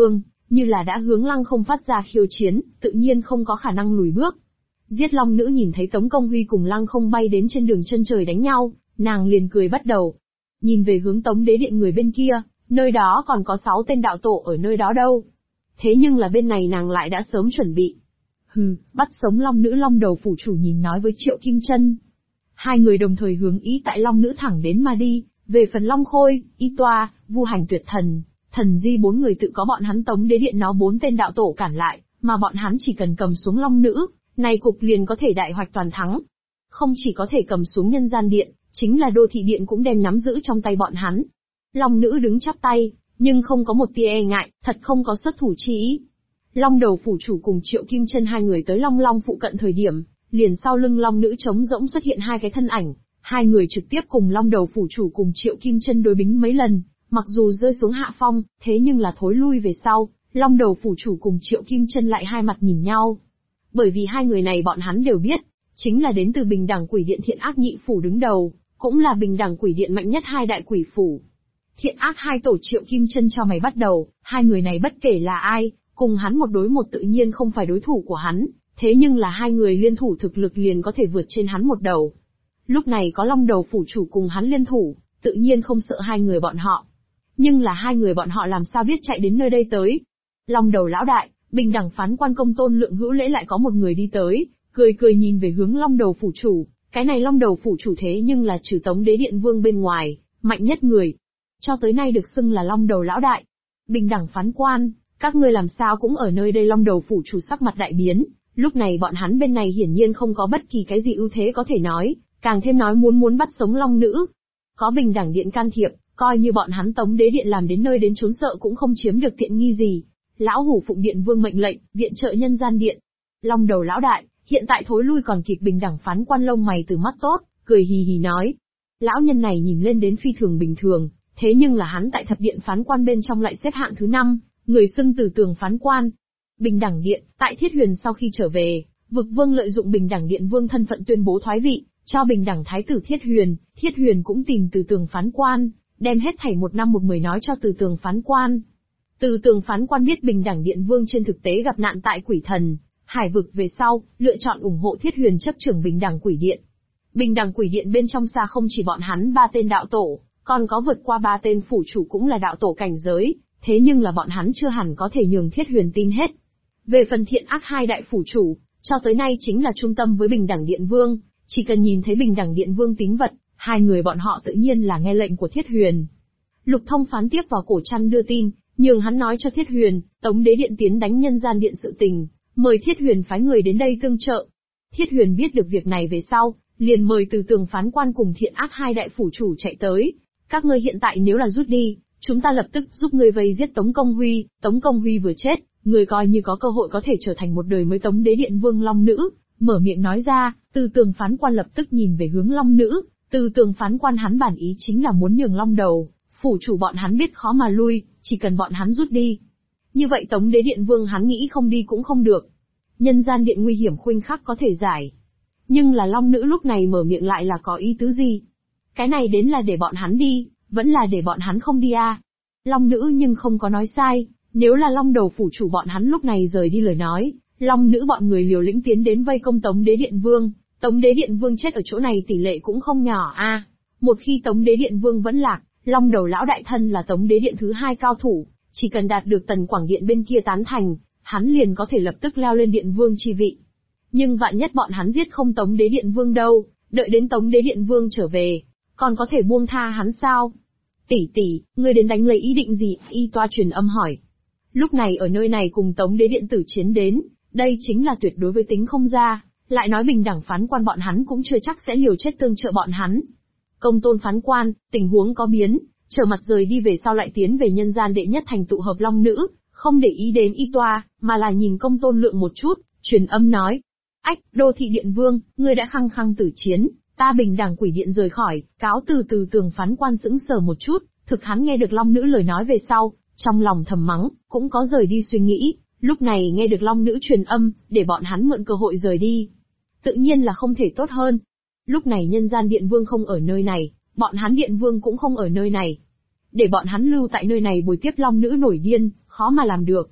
Speaker 1: như là đã hướng Lăng Không phát ra khiêu chiến, tự nhiên không có khả năng lùi bước. Giết Long Nữ nhìn thấy Tống Công Huy cùng Lăng Không bay đến trên đường chân trời đánh nhau, nàng liền cười bắt đầu. Nhìn về hướng Tống Đế Điện người bên kia, nơi đó còn có 6 tên đạo tổ ở nơi đó đâu. Thế nhưng là bên này nàng lại đã sớm chuẩn bị. Hừ, bắt sống Long Nữ. Long Đầu phủ chủ nhìn nói với Triệu Kim Chân. Hai người đồng thời hướng ý tại Long Nữ thẳng đến mà đi, về phần Long Khôi, Y Toa, Vu Hành Tuyệt Thần, Thần Di 4 người tự có bọn hắn Tống Đế Điện nó 4 tên đạo tổ cản lại, mà bọn hắn chỉ cần cầm xuống Long Nữ, này cục liền có thể đại hoạch toàn thắng. Không chỉ có thể cầm xuống Nhân Gian Điện, chính là Đô Thị Điện cũng đem nắm giữ trong tay bọn hắn. Long Nữ đứng chắp tay, nhưng không có một tia e ngại, thật không có xuất thủ chi ý. Long Đầu phủ chủ cùng Triệu Kim Chân hai người tới Long Long phụ cận thời điểm, liền sau lưng Long Nữ trống rỗng xuất hiện hai cái thân ảnh, hai người trực tiếp cùng Long Đầu phủ chủ cùng Triệu Kim Chân đối bính mấy lần, mặc dù rơi xuống hạ phong, thế nhưng là thối lui về sau, Long Đầu phủ chủ cùng Triệu Kim Chân lại hai mặt nhìn nhau. Bởi vì hai người này bọn hắn đều biết, chính là đến từ Bình Đẳng Quỷ Điện Thiện Ác Nhị phủ đứng đầu, cũng là Bình Đẳng Quỷ Điện mạnh nhất hai đại quỷ phủ. Thiện Ác hai tổ Triệu Kim Chân cho mày bắt đầu, hai người này bất kể là ai, cùng hắn một đối một tự nhiên không phải đối thủ của hắn, thế nhưng là hai người liên thủ thực lực liền có thể vượt trên hắn một đầu. Lúc này có Long Đầu phủ chủ cùng hắn liên thủ, tự nhiên không sợ hai người bọn họ. Nhưng là hai người bọn họ làm sao biết chạy đến nơi đây tới? Long Đầu lão đại, Bình Đẳng phán quan Công Tôn Lượng Hữu Lễ lại có một người đi tới, cười cười nhìn về hướng Long Đầu phủ chủ, cái này Long Đầu phủ chủ thế nhưng là trừ Tống Đế Điện Vương bên ngoài, mạnh nhất người. Cho tới nay được xưng là Long Đầu lão đại. Bình Đẳng phán quan, các ngươi làm sao cũng ở nơi đây? Long Đầu phủ chủ sắc mặt đại biến, lúc này bọn hắn bên này hiển nhiên không có bất kỳ cái gì ưu thế có thể nói, càng thêm nói muốn bắt sống Long Nữ. Có Bình Đẳng Điện can thiệp, coi như bọn hắn Tống Đế Điện làm đến nơi đến chốn sợ cũng không chiếm được tiện nghi gì. Lão Hủ phụng Điện Vương mệnh lệnh, viện trợ Nhân Gian Điện. Long Đầu lão đại, hiện tại thối lui còn kịp. Bình Đẳng phán quan lông mày từ mắt tốt, cười hì hì nói. Lão nhân này nhìn lên đến phi thường bình thường, thế nhưng là hắn tại thập điện phán quan bên trong lại xếp hạng thứ 5, người xưng Tử Tường phán quan. Bình Đẳng Điện, tại Thiết Huyền sau khi trở về, Vực Vương lợi dụng Bình Đẳng Điện Vương thân phận tuyên bố thoái vị, cho Bình Đẳng Thái tử Thiết Huyền cũng tìm Tử Tường phán quan, đem hết thảy 1 năm 1 10 nói cho Tử Tường phán quan. Tử Tường phán quan biết Bình Đẳng Điện Vương trên thực tế gặp nạn tại Quỷ Thần, Hải vực về sau, lựa chọn ủng hộ Thiết Huyền chấp trưởng Bình Đẳng Quỷ Điện. Bình Đẳng Quỷ Điện bên trong xa không chỉ bọn hắn 3 tên đạo tổ, còn có vượt qua 3 tên phủ chủ cũng là đạo tổ cảnh giới, thế nhưng là bọn hắn chưa hẳn có thể nhường Thiết Huyền tin hết. Về phần Thiện Ác hai đại phủ chủ, cho tới nay chính là trung tâm với Bình Đẳng Điện Vương, chỉ cần nhìn thấy Bình Đẳng Điện Vương tín vật, hai người bọn họ tự nhiên là nghe lệnh của Thiết Huyền. Lục Thông phán tiếp vào cổ chăn đưa tin, nhường hắn nói cho Thiết Huyền, Tống Đế Điện tiến đánh Nhân Gian Điện sự tình, mời Thiết Huyền phái người đến đây tương trợ. Thiết Huyền biết được việc này về sau, liền mời Từ Tường phán quan cùng Thiện Ác hai đại phủ chủ chạy tới. Các ngươi hiện tại nếu là rút đi, chúng ta lập tức giúp ngươi vây giết Tống Công Huy. Tống Công Huy vừa chết, ngươi coi như có cơ hội có thể trở thành một đời mới Tống Đế Điện Vương. Long Nữ mở miệng nói ra. Từ Tường phán quan lập tức nhìn về hướng Long Nữ. Từ Tường phán quan hắn bản ý chính là muốn nhường Long Đầu phủ chủ bọn hắn biết khó mà lui, chỉ cần bọn hắn rút đi, như vậy Tống Đế Điện Vương hắn nghĩ không đi cũng không được. Nhân Gian Điện nguy hiểm khoảnh khắc có thể giải. Nhưng là Long Nữ lúc này mở miệng lại là có ý tứ gì? Cái này đến là để bọn hắn đi, vẫn là để bọn hắn không đi à? Long Nữ nhưng không có nói sai, nếu là Long Đầu phủ chủ bọn hắn lúc này rời đi lời nói, Long Nữ bọn người liều lĩnh tiến đến vây công Tống Đế Điện Vương, Tống Đế Điện Vương chết ở chỗ này tỷ lệ cũng không nhỏ a. Một khi Tống Đế Điện Vương vẫn lạc, Long Đầu lão đại thân là Tống Đế Điện thứ 2 cao thủ, chỉ cần đạt được Tần Quảng Điện bên kia tán thành, hắn liền có thể lập tức leo lên Điện Vương chi vị. Nhưng vạn nhất bọn hắn giết không Tống Đế Điện Vương đâu, đợi đến Tống Đế Điện Vương trở về, còn có thể buông tha hắn sao? Tỷ tỷ, ngươi đến đánh lấy ý định gì? Y Toa truyền âm hỏi. Lúc này ở nơi này cùng Tống Đế Điện tử chiến đến, đây chính là tuyệt đối với tính không ra, lại nói Bình Đẳng phán quan bọn hắn cũng chưa chắc sẽ liều chết tương trợ bọn hắn. Công Tôn phán quan, tình huống có biến, trở mặt rời đi về sau lại tiến về Nhân Gian đệ nhất thành tụ hợp Long Nữ, không để ý đến Y Toa, mà là nhìn Công Tôn Lượng một chút, truyền âm nói. Ách, Đô Thị Điện Vương, ngươi đã khăng khăng tử chiến, ta Bình Đẳng Quỷ Điện rời khỏi, cáo từ. Từ Tường phán quan sững sờ một chút, thực hắn nghe được Long Nữ lời nói về sau, trong lòng thầm mắng, cũng có rời đi suy nghĩ, lúc này nghe được Long Nữ truyền âm, để bọn hắn mượn cơ hội rời đi. Tự nhiên là không thể tốt hơn. Lúc này Nhân Gian Điện Vương không ở nơi này, bọn hắn Điện Vương cũng không ở nơi này. Để bọn hắn lưu tại nơi này bồi tiếp Long Nữ nổi điên, khó mà làm được.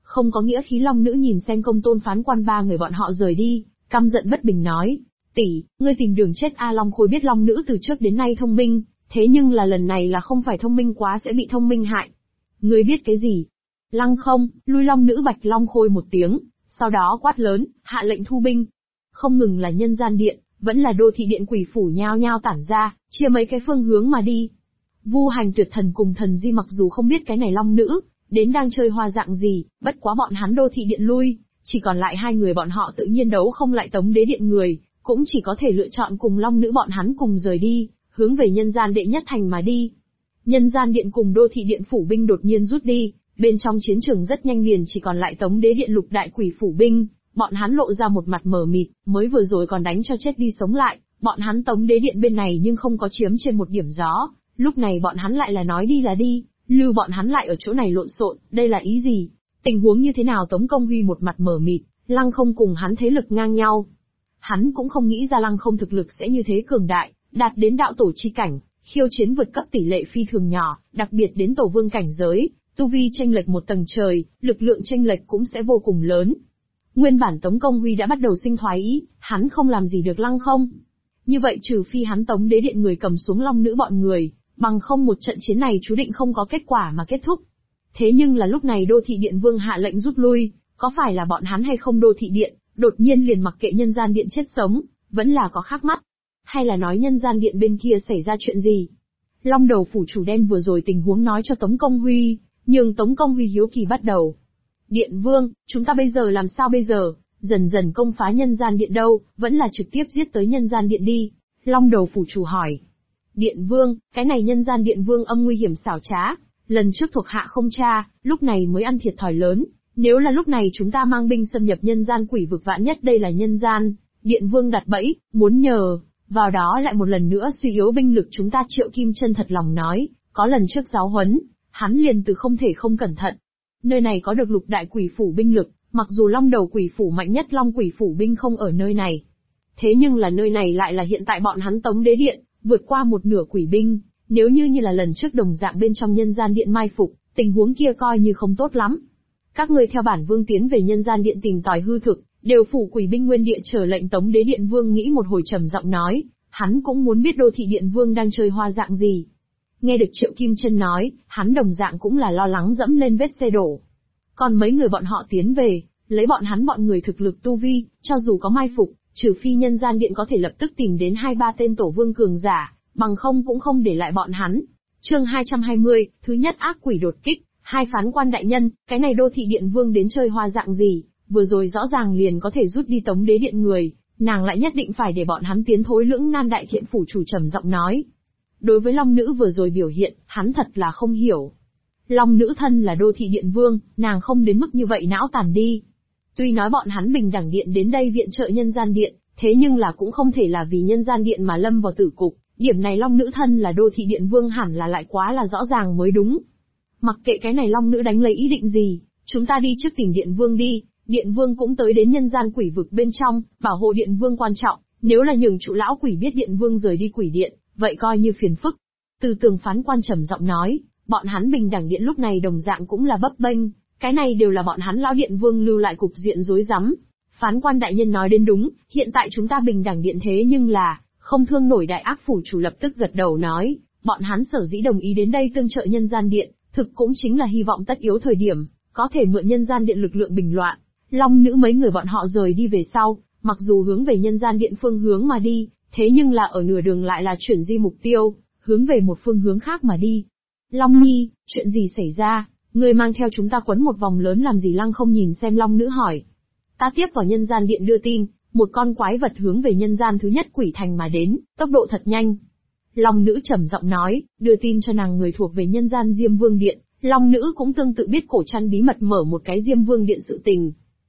Speaker 1: Không có nghĩa khí long nữ nhìn xem Công Tôn phán quan ba người bọn họ rời đi, căm giận bất bình nói. Tỷ, ngươi tìm đường chết A Long Khôi biết long nữ từ trước đến nay thông minh, thế nhưng là lần này là không phải thông minh quá sẽ bị thông minh hại. Ngươi biết cái gì? Lăng không, lui long nữ Bạch Long Khôi một tiếng, sau đó quát lớn, hạ lệnh thu binh. Không ngừng là nhân gian điện, vẫn là đô thị điện quỷ phủ nhao nhao tản ra, chia mấy cái phương hướng mà đi. Vu Hành Tuyệt Thần cùng Thần Di mặc dù không biết cái này long nữ, đến đang chơi hoa dạng gì, bất quá bọn hắn đô thị điện lui, chỉ còn lại hai người bọn họ tự nhiên đấu không lại Tống Đế Điện người, cũng chỉ có thể lựa chọn cùng long nữ bọn hắn cùng rời đi, hướng về nhân gian đệ nhất thành mà đi. Nhân gian điện cùng đô thị điện phủ binh đột nhiên rút đi, bên trong chiến trường rất nhanh liền chỉ còn lại Tống Đế Điện lục đại quỷ phủ binh, bọn hắn lộ ra một mặt mờ mịt, mới vừa rồi còn đánh cho chết đi sống lại, bọn hắn Tống Đế Điện bên này nhưng không có chiếm trên một điểm gió, lúc này bọn hắn lại là nói đi là đi, lưu bọn hắn lại ở chỗ này lộn xộn, đây là ý gì? Tình huống như thế nào? Tống Công Huy một mặt mờ mịt, Lăng Không cùng hắn thế lực ngang nhau. Hắn cũng không nghĩ ra Lăng Không thực lực sẽ như thế cường đại, đạt đến đạo tổ chi cảnh, khiêu chiến vượt cấp tỷ lệ phi thường nhỏ, đặc biệt đến tổ vương cảnh giới, tu vi chênh lệch một tầng trời, lực lượng chênh lệch cũng sẽ vô cùng lớn. Nguyên bản Tống Công Huy đã bắt đầu sinh thoái ý, hắn không làm gì được Lăng Không. Như vậy trừ phi hắn Tống Đế Điện người cầm xuống long nữ bọn người, bằng không một trận chiến này chú định không có kết quả mà kết thúc. Thế nhưng là lúc này đô thị điện vương hạ lệnh rút lui, có phải là bọn hắn hay không đô thị điện, đột nhiên liền mặc kệ nhân gian điện chết sống, vẫn là có khác mắt? Hay là nói nhân gian điện bên kia xảy ra chuyện gì? Long Đầu phủ chủ đem vừa rồi tình huống nói cho Tống Công Huy, nhưng Tống Công Huy hiếu kỳ bắt đầu. Điện vương, chúng ta bây giờ làm sao bây giờ? Dần dần công phá nhân gian điện đâu, vẫn là trực tiếp giết tới nhân gian điện đi? Long Đầu phủ chủ hỏi. Điện vương, cái này nhân gian điện vương âm nguy hiểm xảo trá, lần trước thuộc hạ không tra, lúc này mới ăn thiệt thòi lớn, nếu là lúc này chúng ta mang binh xâm nhập nhân gian quỷ vực vạn nhất đây là nhân gian, điện vương đặt bẫy, muốn nhờ, vào đó lại một lần nữa suy yếu binh lực chúng ta. Triệu Kim Chân thật lòng nói, có lần trước giáo huấn, hắn liền từ không thể không cẩn thận. Nơi này có được lục đại quỷ phủ binh lực, mặc dù long đầu quỷ phủ mạnh nhất long quỷ phủ binh không ở nơi này. Thế nhưng là nơi này lại là hiện tại bọn hắn Tống Đế Điện, vượt qua một nửa quỷ binh, nếu như là lần trước đồng dạng bên trong nhân gian điện mai phục, tình huống kia coi như không tốt lắm. Các ngươi theo bản vương tiến về nhân gian điện tìm tòi hư thực, đều phủ quỷ binh nguyên địa chờ lệnh. Tống Đế Điện vương nghĩ một hồi trầm giọng nói, hắn cũng muốn biết đô thị điện vương đang chơi hoa dạng gì. Nghe được Triệu Kim Chân nói, hắn đồng dạng cũng là lo lắng dẫm lên vết xe đổ. Còn mấy người bọn họ tiến về, lấy bọn hắn bọn người thực lực tu vi, cho dù có mai phục, trừ phi nhân gian điện có thể lập tức tìm đến 2-3 tên tổ vương cường giả, bằng không cũng không để lại bọn hắn. Chương 220, thứ nhất ác quỷ đột kích, hai phán quan đại nhân, cái này đô thị điện vương đến chơi hoa dạng gì, vừa rồi rõ ràng liền có thể rút đi Tống Đế Điện người, nàng lại nhất định phải để bọn hắn tiến thối lưỡng nan. Đại thiện phủ chủ trầm giọng nói. Đối với long nữ vừa rồi biểu hiện, hắn thật là không hiểu. Long nữ thân là đô thị điện vương, nàng không đến mức như vậy não tàn đi. Tuy nói bọn hắn bình đẳng điện đến đây viện trợ nhân gian điện, thế nhưng là cũng không thể là vì nhân gian điện mà lâm vào tử cục, điểm này long nữ thân là đô thị điện vương hẳn là lại quá là rõ ràng mới đúng. Mặc kệ cái này long nữ đánh lấy ý định gì, chúng ta đi trước tìm điện vương đi, điện vương cũng tới đến nhân gian quỷ vực bên trong, bảo hộ điện vương quan trọng, nếu là nhường trụ lão quỷ biết điện vương rời đi quỷ điện, vậy coi như phiền phức. Từ Tường phán quan trầm giọng nói, bọn hắn bình đẳng điện lúc này đồng dạng cũng là bấp bênh, cái này đều là bọn hắn lão điện vương lưu lại cục diện rối rắm. Phán quan đại nhân nói đến đúng, hiện tại chúng ta bình đẳng điện thế nhưng là không thương nổi. Đại ác phủ chủ lập tức gật đầu nói, bọn hắn sở dĩ đồng ý đến đây tương trợ nhân gian điện, thực cũng chính là hy vọng tất yếu thời điểm, có thể mượn nhân gian điện lực lượng bình loạn. Long nữ mấy người bọn họ rời đi về sau, mặc dù hướng về nhân gian điện phương hướng mà đi, thế nhưng là ở nửa đường lại là chuyển di mục tiêu, hướng về một phương hướng khác mà đi. Long Nhi, chuyện gì xảy ra, ngươi mang theo chúng ta quấn một vòng lớn làm gì? Lăng không nhìn xem long nữ hỏi. Ta tiếp vào nhân gian điện đưa tin, một con quái vật hướng về nhân gian thứ nhất quỷ thành mà đến, tốc độ thật nhanh. Long nữ trầm giọng nói, đưa tin cho nàng người thuộc về nhân gian Diêm Vương Điện, long nữ cũng tương tự biết cổ trăn bí mật mở một cái Diêm Vương Điện sự tình.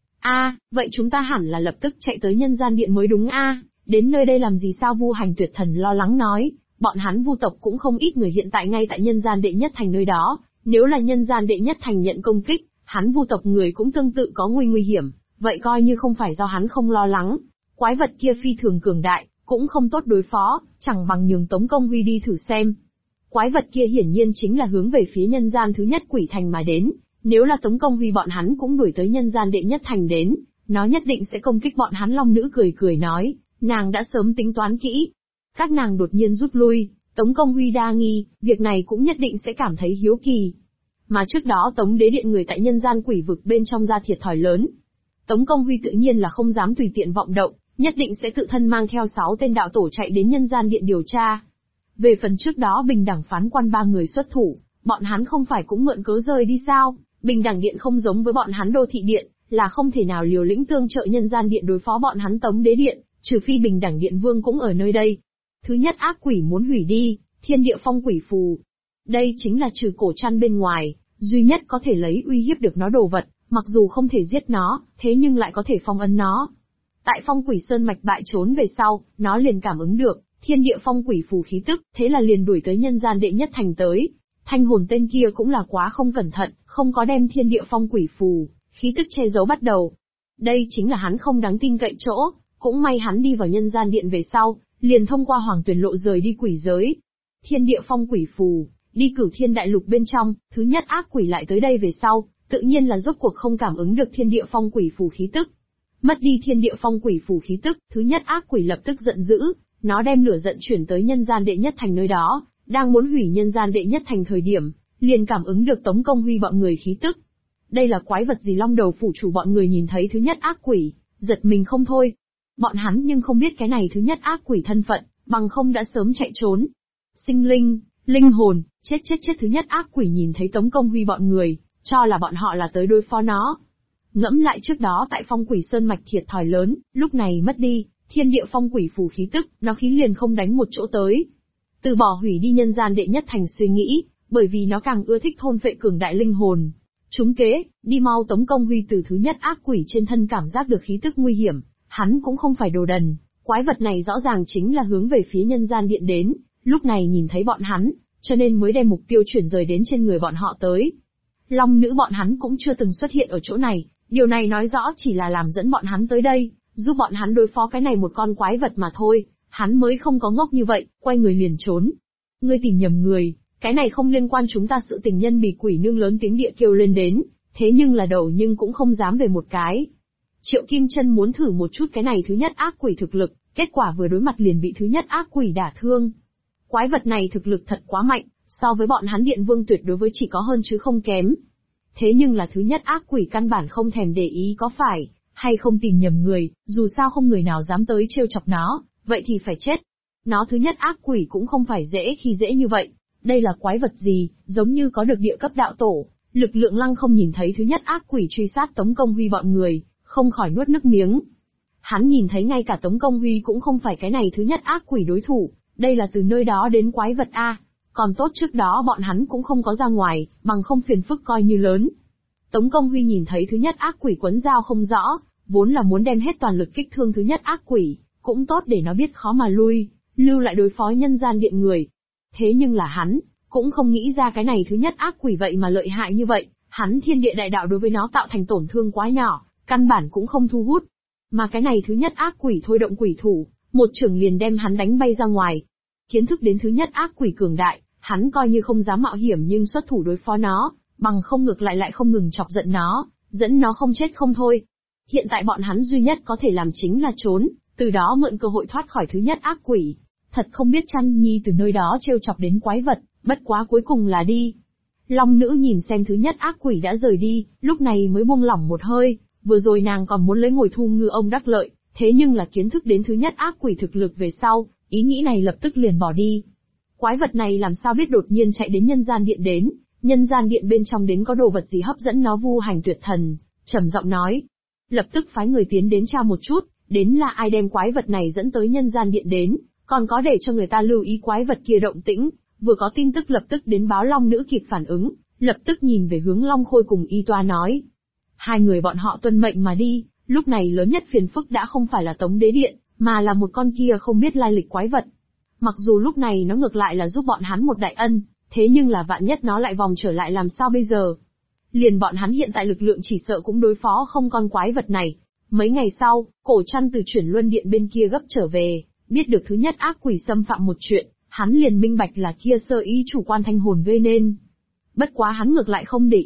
Speaker 1: Vậy chúng ta hẳn là lập tức chạy tới nhân gian điện mới đúng đến nơi đây làm gì sao? Vu Hành Tuyệt Thần lo lắng nói, bọn hắn Vu tộc cũng không ít người hiện tại ngay tại nhân gian đệ nhất thành nơi đó, nếu là nhân gian đệ nhất thành nhận công kích, hắn Vu tộc người cũng tương tự có nguy hiểm, vậy coi như không phải do hắn không lo lắng. Quái vật kia phi thường cường đại, cũng không tốt đối phó, chẳng bằng nhường Tống Công Huy đi thử xem. Quái vật kia hiển nhiên chính là hướng về phía nhân gian thứ nhất quỷ thành mà đến, Nếu là Tống Công Huy bọn hắn cũng đuổi tới nhân gian đệ nhất thành đến, nó nhất định sẽ công kích bọn hắn. Long nữ cười cười nói, nàng đã sớm tính toán kỹ. Các nàng đột nhiên rút lui, Tống Công Huy đa nghi, việc này cũng nhất định sẽ cảm thấy hiếu kỳ. Mà trước đó Tống Đế Điện người tại nhân gian quỷ vực bên trong ra thiệt thòi lớn. Tống Công Huy tự nhiên là không dám tùy tiện vọng động, nhất định sẽ tự thân mang theo 6 tên đạo tổ chạy đến nhân gian điện điều tra. Về phần trước đó bình đẳng phán quan 3 người xuất thủ, bọn hắn không phải cũng mượn cớ rời đi sao? Bình đẳng điện không giống với bọn hắn đô thị điện, là không thể nào liều lĩnh tương trợ nhân gian điện đối phó bọn hắn Tống Đế Điện, trừ phi bình đẳng điện vương cũng ở nơi đây. Thứ nhất ác quỷ muốn hủy đi, thiên địa phong quỷ phù. Đây chính là trừ cổ trăn bên ngoài, duy nhất có thể lấy uy hiếp được nó đồ vật, mặc dù không thể giết nó, thế nhưng lại có thể phong ấn nó. Tại phong quỷ sơn mạch bại trốn về sau, nó liền cảm ứng được thiên địa phong quỷ phù khí tức, thế là liền đuổi tới nhân gian đệ nhất thành tới. Thanh hồn tên kia cũng là quá không cẩn thận, không có đem thiên địa phong quỷ phù, khí tức che giấu bắt đầu. Đây chính là hắn không đáng tin cậy chỗ, cũng may hắn đi vào nhân gian điện về sau, liền thông qua hoàng tuyển lộ rời đi quỷ giới. Thiên địa phong quỷ phù, đi Cửu Thiên đại lục bên trong, thứ nhất ác quỷ lại tới đây về sau, tự nhiên là rốt cuộc không cảm ứng được thiên địa phong quỷ phù khí tức. Mất đi thiên địa phong quỷ phù khí tức, thứ nhất ác quỷ lập tức giận dữ, nó đem lửa giận chuyển tới nhân gian đệ nhất thành nơi đó, đang muốn hủy nhân gian đệ nhất thành thời điểm, liền cảm ứng được Tống Công Huy bọn người khí tức. Đây là quái vật gì? Long đầu phủ chủ bọn người nhìn thấy thứ nhất ác quỷ, giật mình không thôi. Bọn hắn nhưng không biết cái này thứ nhất ác quỷ thân phận, bằng không đã sớm chạy trốn. Sinh linh, linh hồn, chết. Thứ nhất ác quỷ nhìn thấy Tống Công Huy bọn người, cho là bọn họ là tới đối phó nó. Ngẫm lại trước đó tại phong quỷ sơn mạch thiệt thòi lớn, lúc này mất đi thiên địa phong quỷ phù khí tức, nó khí liền không đánh một chỗ tới. Từ bỏ hủy đi nhân gian đệ nhất thành suy nghĩ, bởi vì nó càng ưa thích thôn phệ cường đại linh hồn. Trúng kế, đi mau. Tống Công Huy từ thứ nhất ác quỷ trên thân cảm giác được khí tức nguy hiểm, hắn cũng không phải đồ đần, quái vật này rõ ràng chính là hướng về phía nhân gian điện đến, lúc này nhìn thấy bọn hắn, cho nên mới đem mục tiêu chuyển rời đến trên người bọn họ tới. Long nữ bọn hắn cũng chưa từng xuất hiện ở chỗ này, điều này nói rõ chỉ là làm dẫn bọn hắn tới đây, giúp bọn hắn đối phó cái này một con quái vật mà thôi, hắn mới không có ngốc như vậy, quay người liền trốn. Ngươi tìm nhầm người, cái này không liên quan chúng ta. Sự tình nhân bị quỷ nương lớn tiếng địa kêu lên đến, thế nhưng là đầu nhưng cũng không dám về một cái. Triệu Kim Chân muốn thử một chút cái này thứ nhất ác quỷ thực lực, kết quả vừa đối mặt liền bị thứ nhất ác quỷ đả thương. Quái vật này thực lực thật quá mạnh, so với bọn hắn điện vương tuyệt đối với chỉ có hơn chứ không kém. Thế nhưng là thứ nhất ác quỷ căn bản không thèm để ý có phải hay không tìm nhầm người, dù sao không người nào dám tới trêu chọc nó, vậy thì phải chết. Nó thứ nhất ác quỷ cũng không phải dễ khi dễ như vậy. Đây là quái vật gì, giống như có được địa cấp đạo tổ, lực lượng lăng không. Nhìn thấy thứ nhất ác quỷ truy sát Tống Công Huy bọn người, không khỏi nuốt nước miếng. Hắn nhìn thấy ngay cả Tống Công Huy cũng không phải cái này thứ nhất ác quỷ đối thủ, đây là từ nơi đó đến quái vật A. Còn tốt trước đó bọn hắn cũng không có ra ngoài, bằng không phiền phức coi như lớn. Tống Công Huy nhìn thấy thứ nhất ác quỷ quấn dao không rõ, vốn là muốn đem hết toàn lực kích thương thứ nhất ác quỷ, cũng tốt để nó biết khó mà lui, lưu lại đối phó nhân gian điện người. Thế nhưng là hắn, cũng không nghĩ ra cái này thứ nhất ác quỷ vậy mà lợi hại như vậy, hắn thiên địa đại đạo đối với nó tạo thành tổn thương quá nhỏ, căn bản cũng không thu hút. Mà cái này thứ nhất ác quỷ thôi động quỷ thủ, một chưởng liền đem hắn đánh bay ra ngoài. Kiến thức đến thứ nhất ác quỷ cường đại, hắn coi như không dám mạo hiểm nhưng xuất thủ đối phó nó, bằng không ngược lại không ngừng chọc giận nó, dẫn nó không chết không thôi. Hiện tại bọn hắn duy nhất có thể làm chính là trốn, từ đó mượn cơ hội thoát khỏi thứ nhất ác quỷ. Thật không biết chăn nhi từ nơi đó trêu chọc đến quái vật, bất quá cuối cùng là đi. Long nữ nhìn xem thứ nhất ác quỷ đã rời đi, lúc này mới buông lỏng một hơi, vừa rồi nàng còn muốn lấy ngồi thu ngư ông đắc lợi, thế nhưng là kiến thức đến thứ nhất ác quỷ thực lực về sau, ý nghĩ này lập tức liền bỏ đi. Quái vật này làm sao biết đột nhiên chạy đến nhân gian điện đến, nhân gian điện bên trong đến có đồ vật gì hấp dẫn nó? Vu Hành Tuyệt Thần trầm giọng nói, lập tức phái người tiến đến tra một chút, đến là ai đem quái vật này dẫn tới nhân gian điện đến, còn có để cho người ta lưu ý quái vật kia động tĩnh. Vừa có tin tức lập tức đến báo. Long nữ kịp phản ứng, lập tức nhìn về hướng Long Khôi cùng Y Toa nói. Hai người bọn họ tuân mệnh mà đi, lúc này lớn nhất phiền phức đã không phải là Tống Đế Điện, mà là một con kia không biết lai lịch quái vật. Mặc dù lúc này nó ngược lại là giúp bọn hắn một đại ân, thế nhưng là vạn nhất nó lại vòng trở lại làm sao bây giờ? Liền bọn hắn hiện tại lực lượng chỉ sợ cũng đối phó không con quái vật này. Mấy ngày sau, Cổ Trăn từ chuyển luân điện bên kia gấp trở về, biết được thứ nhất ác quỷ xâm phạm một chuyện, hắn liền minh bạch là kia sơ ý chủ quan thanh hồn gây nên. Bất quá hắn ngược lại không để ý,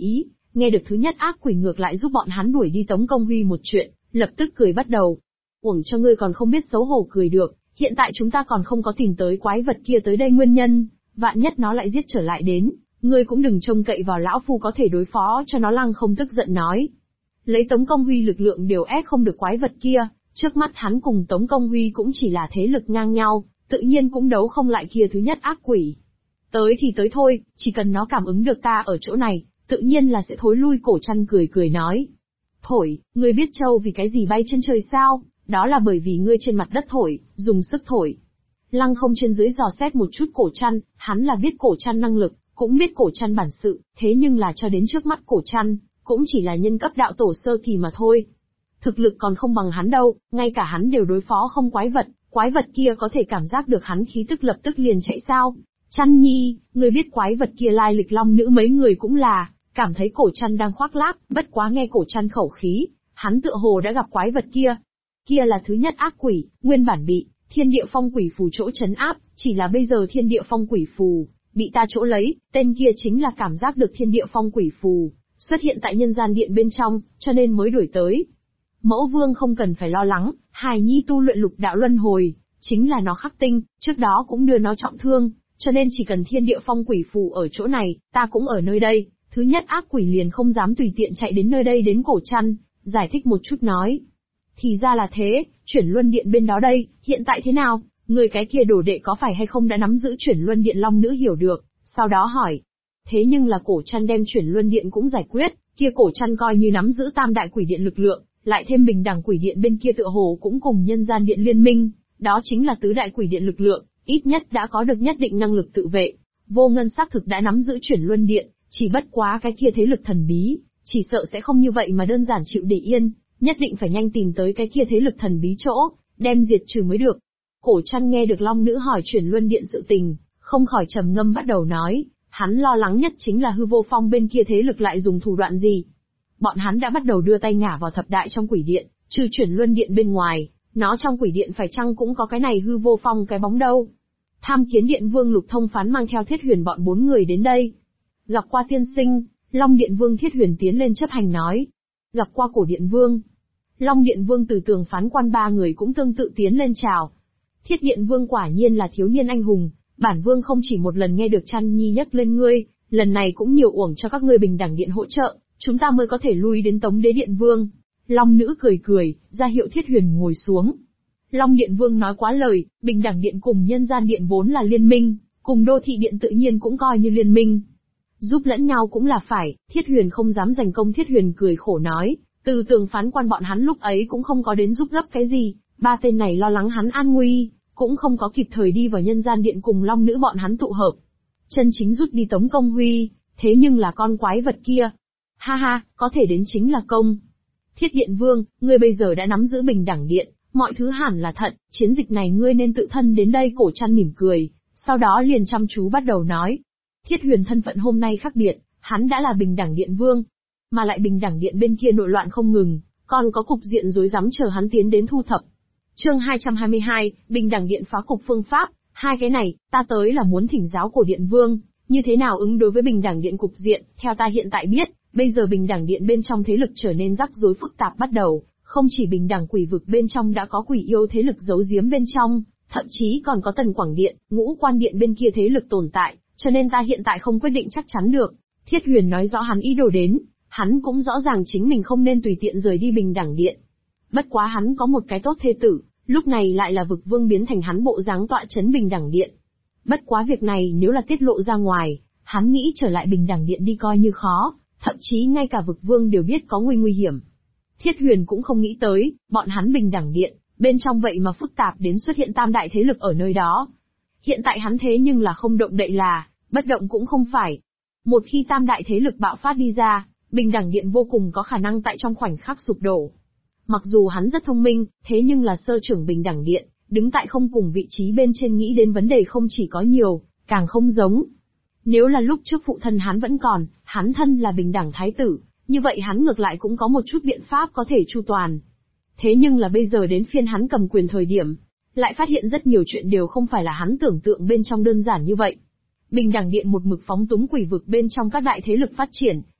Speaker 1: nghe được thứ nhất ác quỷ ngược lại giúp bọn hắn đuổi đi Tống Công Huy một chuyện, lập tức cười bắt đầu. Uổng cho ngươi còn không biết xấu hổ cười được, hiện tại chúng ta còn không có tìm tới quái vật kia tới đây nguyên nhân, vạn nhất nó lại giết trở lại đến, ngươi cũng đừng trông cậy vào lão phu có thể đối phó cho nó. Lăng Không tức giận nói. Lấy Tống Công Huy lực lượng đều ép không được quái vật kia, trước mắt hắn cùng Tống Công Huy cũng chỉ là thế lực ngang nhau, tự nhiên cũng đấu không lại kia thứ nhất ác quỷ. Tới thì tới thôi, chỉ cần nó cảm ứng được ta ở chỗ này, tự nhiên là sẽ thối lui. Cổ Trăn cười cười nói. Thổi, ngươi biết trâu vì cái gì bay trên trời sao? Đó là bởi vì ngươi trên mặt đất thổi, dùng sức thổi. Lăng Không trên dưới dò xét một chút Cổ Trăn, hắn là biết Cổ Trăn năng lực, cũng biết Cổ Trăn bản sự, thế nhưng là cho đến trước mắt Cổ Trăn, cũng chỉ là nhân cấp đạo tổ sơ kỳ mà thôi. Thực lực còn không bằng hắn đâu, ngay cả hắn đều đối phó không quái vật kia có thể cảm giác được hắn khí tức lập tức liền chạy sao. Trăn nhi, ngươi biết quái vật kia lai lịch long nữ mấy người cũng là, cảm thấy Cổ Trăn đang khoác lác, bất quá nghe Cổ Trăn khẩu khí, hắn tựa hồ đã gặp quái vật kia. Kia là thứ nhất ác quỷ, nguyên bản bị thiên địa phong quỷ phù chỗ trấn áp, chỉ là bây giờ thiên địa phong quỷ phù bị ta chỗ lấy, tên kia chính là cảm giác được thiên địa phong quỷ phù xuất hiện tại nhân gian điện bên trong, cho nên mới đuổi tới. Mẫu vương không cần phải lo lắng, hài nhi tu luyện lục đạo luân hồi, chính là nó khắc tinh, trước đó cũng đưa nó trọng thương, cho nên chỉ cần thiên địa phong quỷ phù ở chỗ này, ta cũng ở nơi đây. Thứ nhất ác quỷ liền không dám tùy tiện chạy đến nơi đây. Đến Cổ Trăn giải thích một chút nói. Thì ra là thế, chuyển luân điện bên đó đây, hiện tại thế nào? Người cái kia đồ đệ có phải hay không đã nắm giữ chuyển luân điện long nữ hiểu được, sau đó hỏi. Thế nhưng là Cổ Trăn đem chuyển luân điện cũng giải quyết, kia Cổ Trăn coi như nắm giữ tam đại quỷ điện lực lượng, lại thêm bình đẳng quỷ điện bên kia tựa hồ cũng cùng nhân gian điện liên minh, đó chính là tứ đại quỷ điện lực lượng, ít nhất đã có được nhất định năng lực tự vệ. Vô Ngân xác thực đã nắm giữ chuyển luân điện, chỉ bất quá cái kia thế lực thần bí, chỉ sợ sẽ không như vậy mà đơn giản chịu để yên, nhất định phải nhanh tìm tới cái kia thế lực thần bí chỗ, đem diệt trừ mới được. Cổ Trăn nghe được long nữ hỏi chuyển luân điện sự tình, không khỏi trầm ngâm bắt đầu nói, hắn lo lắng nhất chính là Hư Vô Phong bên kia thế lực lại dùng thủ đoạn gì. Bọn hắn đã bắt đầu đưa tay ngả vào thập đại trong quỷ điện, trừ chuyển luân điện bên ngoài, nó trong quỷ điện phải chăng cũng có cái này Hư Vô Phong cái bóng đâu. Tham Kiến Điện Vương Lục Thông Phán mang theo Thiết Huyền bọn 4 người đến đây. Gặp qua tiên sinh, Long Điện Vương Thiết Huyền tiến lên chấp hành nói. Gặp qua Cổ Điện Vương. Long Điện Vương Từ Tường Phán Quan 3 người cũng tương tự tiến lên chào. Thiết Điện Vương quả nhiên là thiếu niên anh hùng, bản vương không chỉ một lần nghe được Trăn Nhi nhắc lên ngươi, lần này cũng nhiều uổng cho các ngươi bình đẳng điện hỗ trợ, chúng ta mới có thể lui đến Tống Đế Điện Vương. Long nữ cười cười, ra hiệu Thiết Huyền ngồi xuống. Long Điện Vương nói quá lời, bình đẳng điện cùng nhân gian điện vốn là liên minh, cùng đô thị điện tự nhiên cũng coi như liên minh. Giúp lẫn nhau cũng là phải, Thiết Huyền không dám giành công. Thiết Huyền cười khổ nói, Từ Tường Phán Quan bọn hắn lúc ấy cũng không có đến giúp gấp cái gì, ba tên này lo lắng hắn an nguy, cũng không có kịp thời đi vào nhân gian điện cùng long nữ bọn hắn tụ hợp. Chân chính rút đi Tống Công Huy, thế nhưng là con quái vật kia. Ha ha, có thể đến chính là công. Thiết Điện Vương, ngươi bây giờ đã nắm giữ bình đẳng điện, mọi thứ hẳn là thận, chiến dịch này ngươi nên tự thân đến đây. Cổ Trăn mỉm cười, sau đó liền chăm chú bắt đầu nói. Thiết Huyền thân phận hôm nay khác biệt, hắn đã là bình đẳng điện vương, mà lại bình đẳng điện bên kia nội loạn không ngừng, còn có cục diện rối rắm chờ hắn tiến đến thu thập. Chương 222, bình đẳng điện phá cục phương pháp, hai cái này, ta tới là muốn thỉnh giáo Cổ Điện Vương, như thế nào ứng đối với bình đẳng điện cục diện. Theo ta hiện tại biết, bây giờ bình đẳng điện bên trong thế lực trở nên rắc rối phức tạp bắt đầu, không chỉ bình đẳng quỷ vực bên trong đã có quỷ yêu thế lực giấu giếm bên trong, thậm chí còn có Tần Quảng Điện, Ngũ Quan Điện bên kia thế lực tồn tại, cho nên ta hiện tại không quyết định chắc chắn được. Thiết Huyền nói rõ hắn ý đồ đến, hắn cũng rõ ràng chính mình không nên tùy tiện rời đi bình đẳng điện. Bất quá hắn có một cái tốt thê tử, lúc này lại là vực vương biến thành hắn bộ dáng tọa chấn bình đẳng điện. Bất quá việc này nếu là tiết lộ ra ngoài, hắn nghĩ trở lại bình đẳng điện đi coi như khó, thậm chí ngay cả vực vương đều biết có nguy hiểm. Thiết Huyền cũng không nghĩ tới, bọn hắn bình đẳng điện, bên trong vậy mà phức tạp đến xuất hiện tam đại thế lực ở nơi đó. Hiện tại hắn thế nhưng là không động đậy là, bất động cũng không phải. Một khi tam đại thế lực bạo phát đi ra, bình đẳng điện vô cùng có khả năng tại trong khoảnh khắc sụp đổ. Mặc dù hắn rất thông minh, thế nhưng là sơ trưởng bình đẳng điện, đứng tại không cùng vị trí bên trên nghĩ đến vấn đề không chỉ có nhiều, càng không giống. Nếu là lúc trước phụ thân hắn vẫn còn, hắn thân là bình đẳng thái tử, như vậy hắn ngược lại cũng có một chút biện pháp có thể chu toàn. Thế nhưng là bây giờ đến phiên hắn cầm quyền thời điểm, lại phát hiện rất nhiều chuyện đều không phải là hắn tưởng tượng bên trong đơn giản như vậy. Bình đẳng điện một mực phóng túng quỷ vực bên trong các đại thế lực phát triển,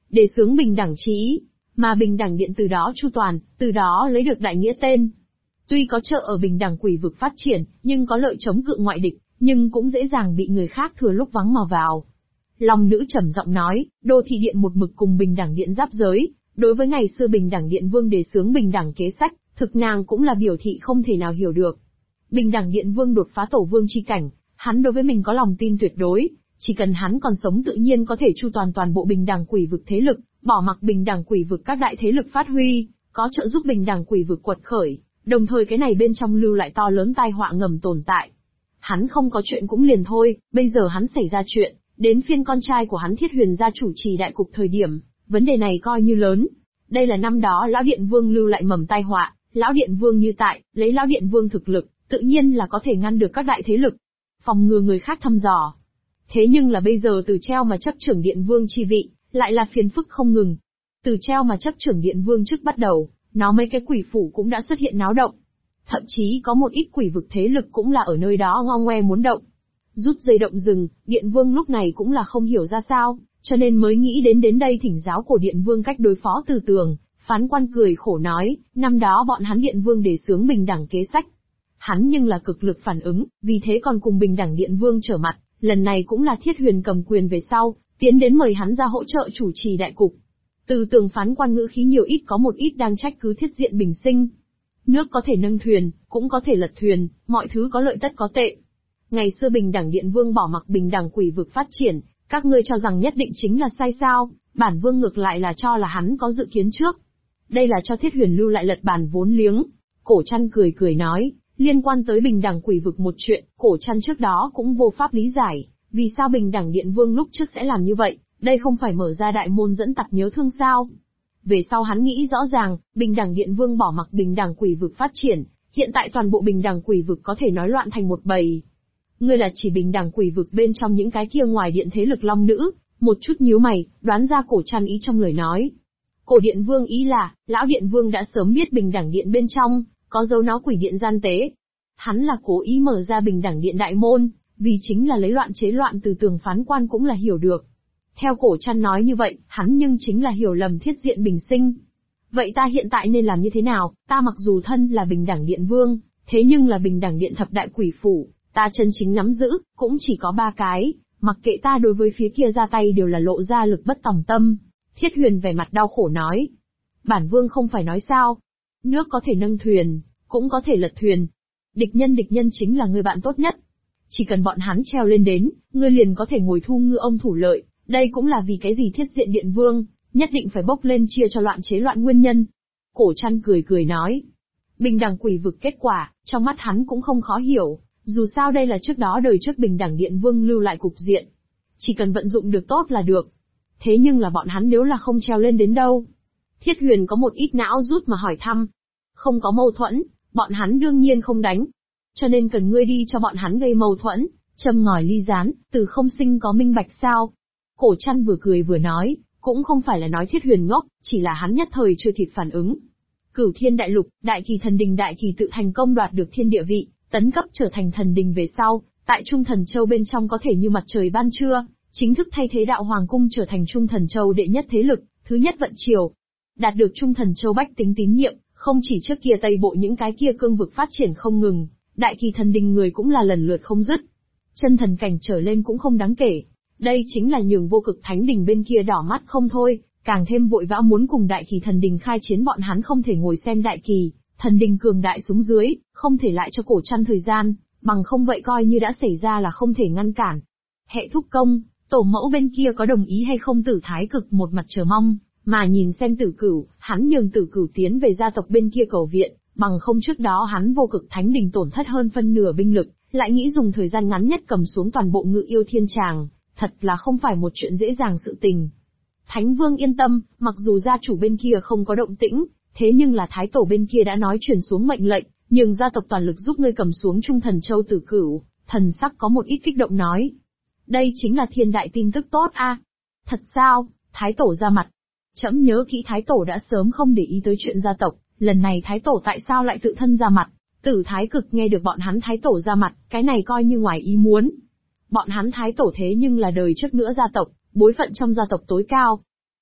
Speaker 1: đề xướng bình đẳng trí, mà bình đẳng điện từ đó chu toàn, từ đó lấy được đại nghĩa tên. Tuy có trợ ở bình đẳng quỷ vực phát triển, nhưng có lợi chống cự ngoại địch, nhưng cũng dễ dàng bị người khác thừa lúc vắng mà vào. Long nữ trầm giọng nói, đô thị điện một mực cùng bình đẳng điện giáp giới, đối với ngày xưa bình đẳng điện vương đề xướng bình đẳng kế sách, thực nàng cũng là biểu thị không thể nào hiểu được. Bình đẳng điện vương đột phá tổ vương chi cảnh, hắn đối với mình có lòng tin tuyệt đối, chỉ cần hắn còn sống tự nhiên có thể chu toàn toàn bộ bình đẳng quỷ vực thế lực, bỏ mặc bình đẳng quỷ vực các đại thế lực phát huy, có trợ giúp bình đẳng quỷ vực quật khởi, đồng thời cái này bên trong lưu lại to lớn tai họa ngầm tồn tại. Hắn không có chuyện cũng liền thôi, bây giờ hắn xảy ra chuyện, đến phiên con trai của hắn Thiết Huyền gia chủ trì đại cục thời điểm, vấn đề này coi như lớn. Đây là năm đó Lão Điện Vương lưu lại mầm tai họa, Lão Điện Vương như tại, lấy Lão Điện Vương thực lực, tự nhiên là có thể ngăn được các đại thế lực, phòng ngừa người khác thăm dò. Thế nhưng là bây giờ từ treo mà chấp trưởng Điện Vương chi vị, lại là phiền phức không ngừng. Từ treo mà chấp trưởng Điện Vương trước bắt đầu, nó mấy cái quỷ phủ cũng đã xuất hiện náo động. Thậm chí có một ít quỷ vực thế lực cũng là ở nơi đó ngo ngoe muốn động. Rút dây động rừng, Điện Vương lúc này cũng là không hiểu ra sao, cho nên mới nghĩ đến đây thỉnh giáo của Điện Vương cách đối phó Từ Tường. Phán quan cười khổ nói, năm đó bọn hắn Điện Vương đề xướng bình đẳng kế sách. Hắn nhưng là cực lực phản ứng, vì thế còn cùng bình đẳng Điện Vương trở mặt, lần này cũng là Thiết Huyền cầm quyền về sau, tiến đến mời hắn ra hỗ trợ chủ trì đại cục. Từ Tường phán quan ngữ khí nhiều ít có một ít đang trách cứ Thiết Diện bình sinh. Nước có thể nâng thuyền, cũng có thể lật thuyền, mọi thứ có lợi tất có tệ. Ngày xưa bình đẳng Điện Vương bỏ mặc bình đẳng quỷ vực phát triển, các ngươi cho rằng nhất định chính là sai sao, bản vương ngược lại là cho là hắn có dự kiến trước. Đây là cho Thiết Huyền lưu lại lật bàn vốn liếng. Cổ Trăn cười cười nói, liên quan tới bình đẳng quỷ vực một chuyện, Cổ Trăn trước đó cũng vô pháp lý giải, vì sao bình đẳng Điện Vương lúc trước sẽ làm như vậy, đây không phải mở ra đại môn dẫn tặc nhớ thương sao. Về sau hắn nghĩ rõ ràng, bình đẳng Điện Vương bỏ mặc bình đẳng quỷ vực phát triển, hiện tại toàn bộ bình đẳng quỷ vực có thể nói loạn thành một bầy. Ngươi là chỉ bình đẳng quỷ vực bên trong những cái kia ngoài điện thế lực long nữ, một chút nhíu mày, đoán ra Cổ Trăn ý trong lời nói. Cổ Điện Vương ý là, Lão Điện Vương đã sớm biết bình đẳng điện bên trong, có dấu nó quỷ điện gian tế. Hắn là cố ý mở ra bình đẳng điện đại môn, vì chính là lấy loạn chế loạn. Từ Tường phán quan cũng là hiểu được. Theo Cổ Trăn nói như vậy, hắn nhưng chính là hiểu lầm Thiết Diện bình sinh. Vậy ta hiện tại nên làm như thế nào, ta mặc dù thân là bình đẳng điện vương, thế nhưng là bình đẳng điện thập đại quỷ phủ, ta chân chính nắm giữ, cũng chỉ có 3 cái, mặc kệ ta đối với phía kia ra tay đều là lộ ra lực bất tòng tâm. Thiết Huyền vẻ mặt đau khổ nói. Bản vương không phải nói sao. Nước có thể nâng thuyền, cũng có thể lật thuyền. Địch nhân chính là người bạn tốt nhất. Chỉ cần bọn hắn treo lên đến, ngươi liền có thể ngồi thu ngư ông thủ lợi. Đây cũng là vì cái gì Thiết Diện Điện Vương, nhất định phải bốc lên chia cho loạn chế loạn nguyên nhân. Cổ Trăn cười cười nói. Bình đẳng quỷ vực kết quả, trong mắt hắn cũng không khó hiểu, dù sao đây là trước đó đời trước bình đẳng Điện Vương lưu lại cục diện. Chỉ cần vận dụng được tốt là được. Thế nhưng là bọn hắn nếu là không treo lên đến đâu? Thiết Huyền có một ít não rút mà hỏi thăm. Không có mâu thuẫn, bọn hắn đương nhiên không đánh. Cho nên cần ngươi đi cho bọn hắn gây mâu thuẫn, châm ngòi ly gián, từ không sinh có minh bạch sao? Cổ Trăn vừa cười vừa nói, cũng không phải là nói Thiết Huyền ngốc, chỉ là hắn nhất thời chưa kịp phản ứng. Cửu Thiên Đại Lục, Đại Kỳ Thần Đình Đại Kỳ tự thành công đoạt được thiên địa vị, tấn cấp trở thành thần đình về sau, tại Trung Thần Châu bên trong có thể như mặt trời ban trưa, chính thức thay thế Đạo Hoàng Cung trở thành Trung Thần Châu đệ nhất thế lực, thứ nhất vận triều. Đạt được Trung Thần Châu bách tính tín nhiệm, không chỉ trước kia Tây Bộ những cái kia cương vực phát triển không ngừng, Đại Kỳ Thần Đình người cũng là lần lượt không dứt. Chân thần cảnh trở lên cũng không đáng kể. Đây chính là nhường Vô Cực Thánh Đình bên kia đỏ mắt không thôi, càng thêm vội vã muốn cùng Đại Kỳ Thần Đình khai chiến. Bọn hắn không thể ngồi xem Đại Kỳ Thần Đình cường đại xuống dưới, không thể lại cho Cổ Trăn thời gian, bằng không vậy coi như đã xảy ra là không thể ngăn cản. Hệ thúc công, tổ mẫu bên kia có đồng ý hay không? Tử Thái Cực một mặt chờ mong, mà nhìn xem Tử Cửu, hắn nhường Tử Cửu tiến về gia tộc bên kia cầu viện, bằng không trước đó hắn Vô Cực Thánh Đình tổn thất hơn phân nửa binh lực, lại nghĩ dùng thời gian ngắn nhất cầm xuống toàn bộ Ngự Yêu Thiên Tràng, thật là không phải một chuyện dễ dàng sự tình. Thánh Vương yên tâm, mặc dù gia chủ bên kia không có động tĩnh, thế nhưng là Thái Tổ bên kia đã nói truyền xuống mệnh lệnh, nhường gia tộc toàn lực giúp ngươi cầm xuống Trung Thần Châu. Tử Cửu, thần sắc có một ít kích động nói. Đây chính là thiên đại tin tức tốt a. Thật sao? Thái Tổ ra mặt. Trẫm nhớ kỹ Thái Tổ đã sớm không để ý tới chuyện gia tộc, lần này Thái Tổ tại sao lại tự thân ra mặt? Tử Thái Cực nghe được bọn hắn Thái Tổ ra mặt, cái này coi như ngoài ý muốn. Bọn hắn Thái Tổ thế nhưng là đời trước nữa gia tộc, bối phận trong gia tộc tối cao.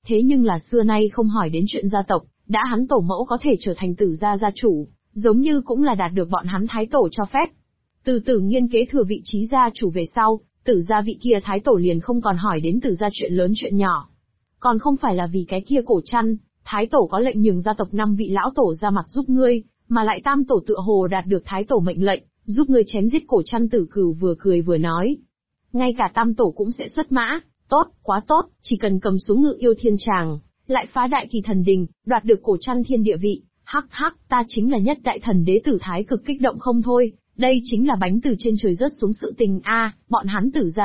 Speaker 1: thế nhưng là xưa nay không hỏi đến chuyện gia tộc, đã hắn tổ mẫu có thể trở thành Tử gia gia chủ, giống như cũng là đạt được bọn hắn thái tổ cho phép. Từ Tử Nghiên kế thừa vị trí gia chủ về sau, Tử gia vị kia thái tổ liền không còn hỏi đến Tử gia chuyện lớn chuyện nhỏ. Còn không phải là vì cái kia cổ chăn, thái tổ có lệnh nhường gia tộc 5 vị lão tổ ra mặt giúp ngươi, mà lại tam tổ tựa hồ đạt được thái tổ mệnh lệnh, giúp ngươi chém giết cổ chăn Tử Cửu vừa cười vừa nói. Ngay cả tam tổ cũng sẽ xuất mã, tốt, quá tốt, chỉ cần cầm xuống Ngự Yêu Thiên Tràng, lại phá Đại Kỳ Thần Đình, đoạt được cổ chăn thiên địa vị, hắc hắc, ta chính là nhất đại thần đế Tử Thái cực kích động không thôi, đây chính là bánh từ trên trời rớt xuống sự tình a, bọn hắn Tử gia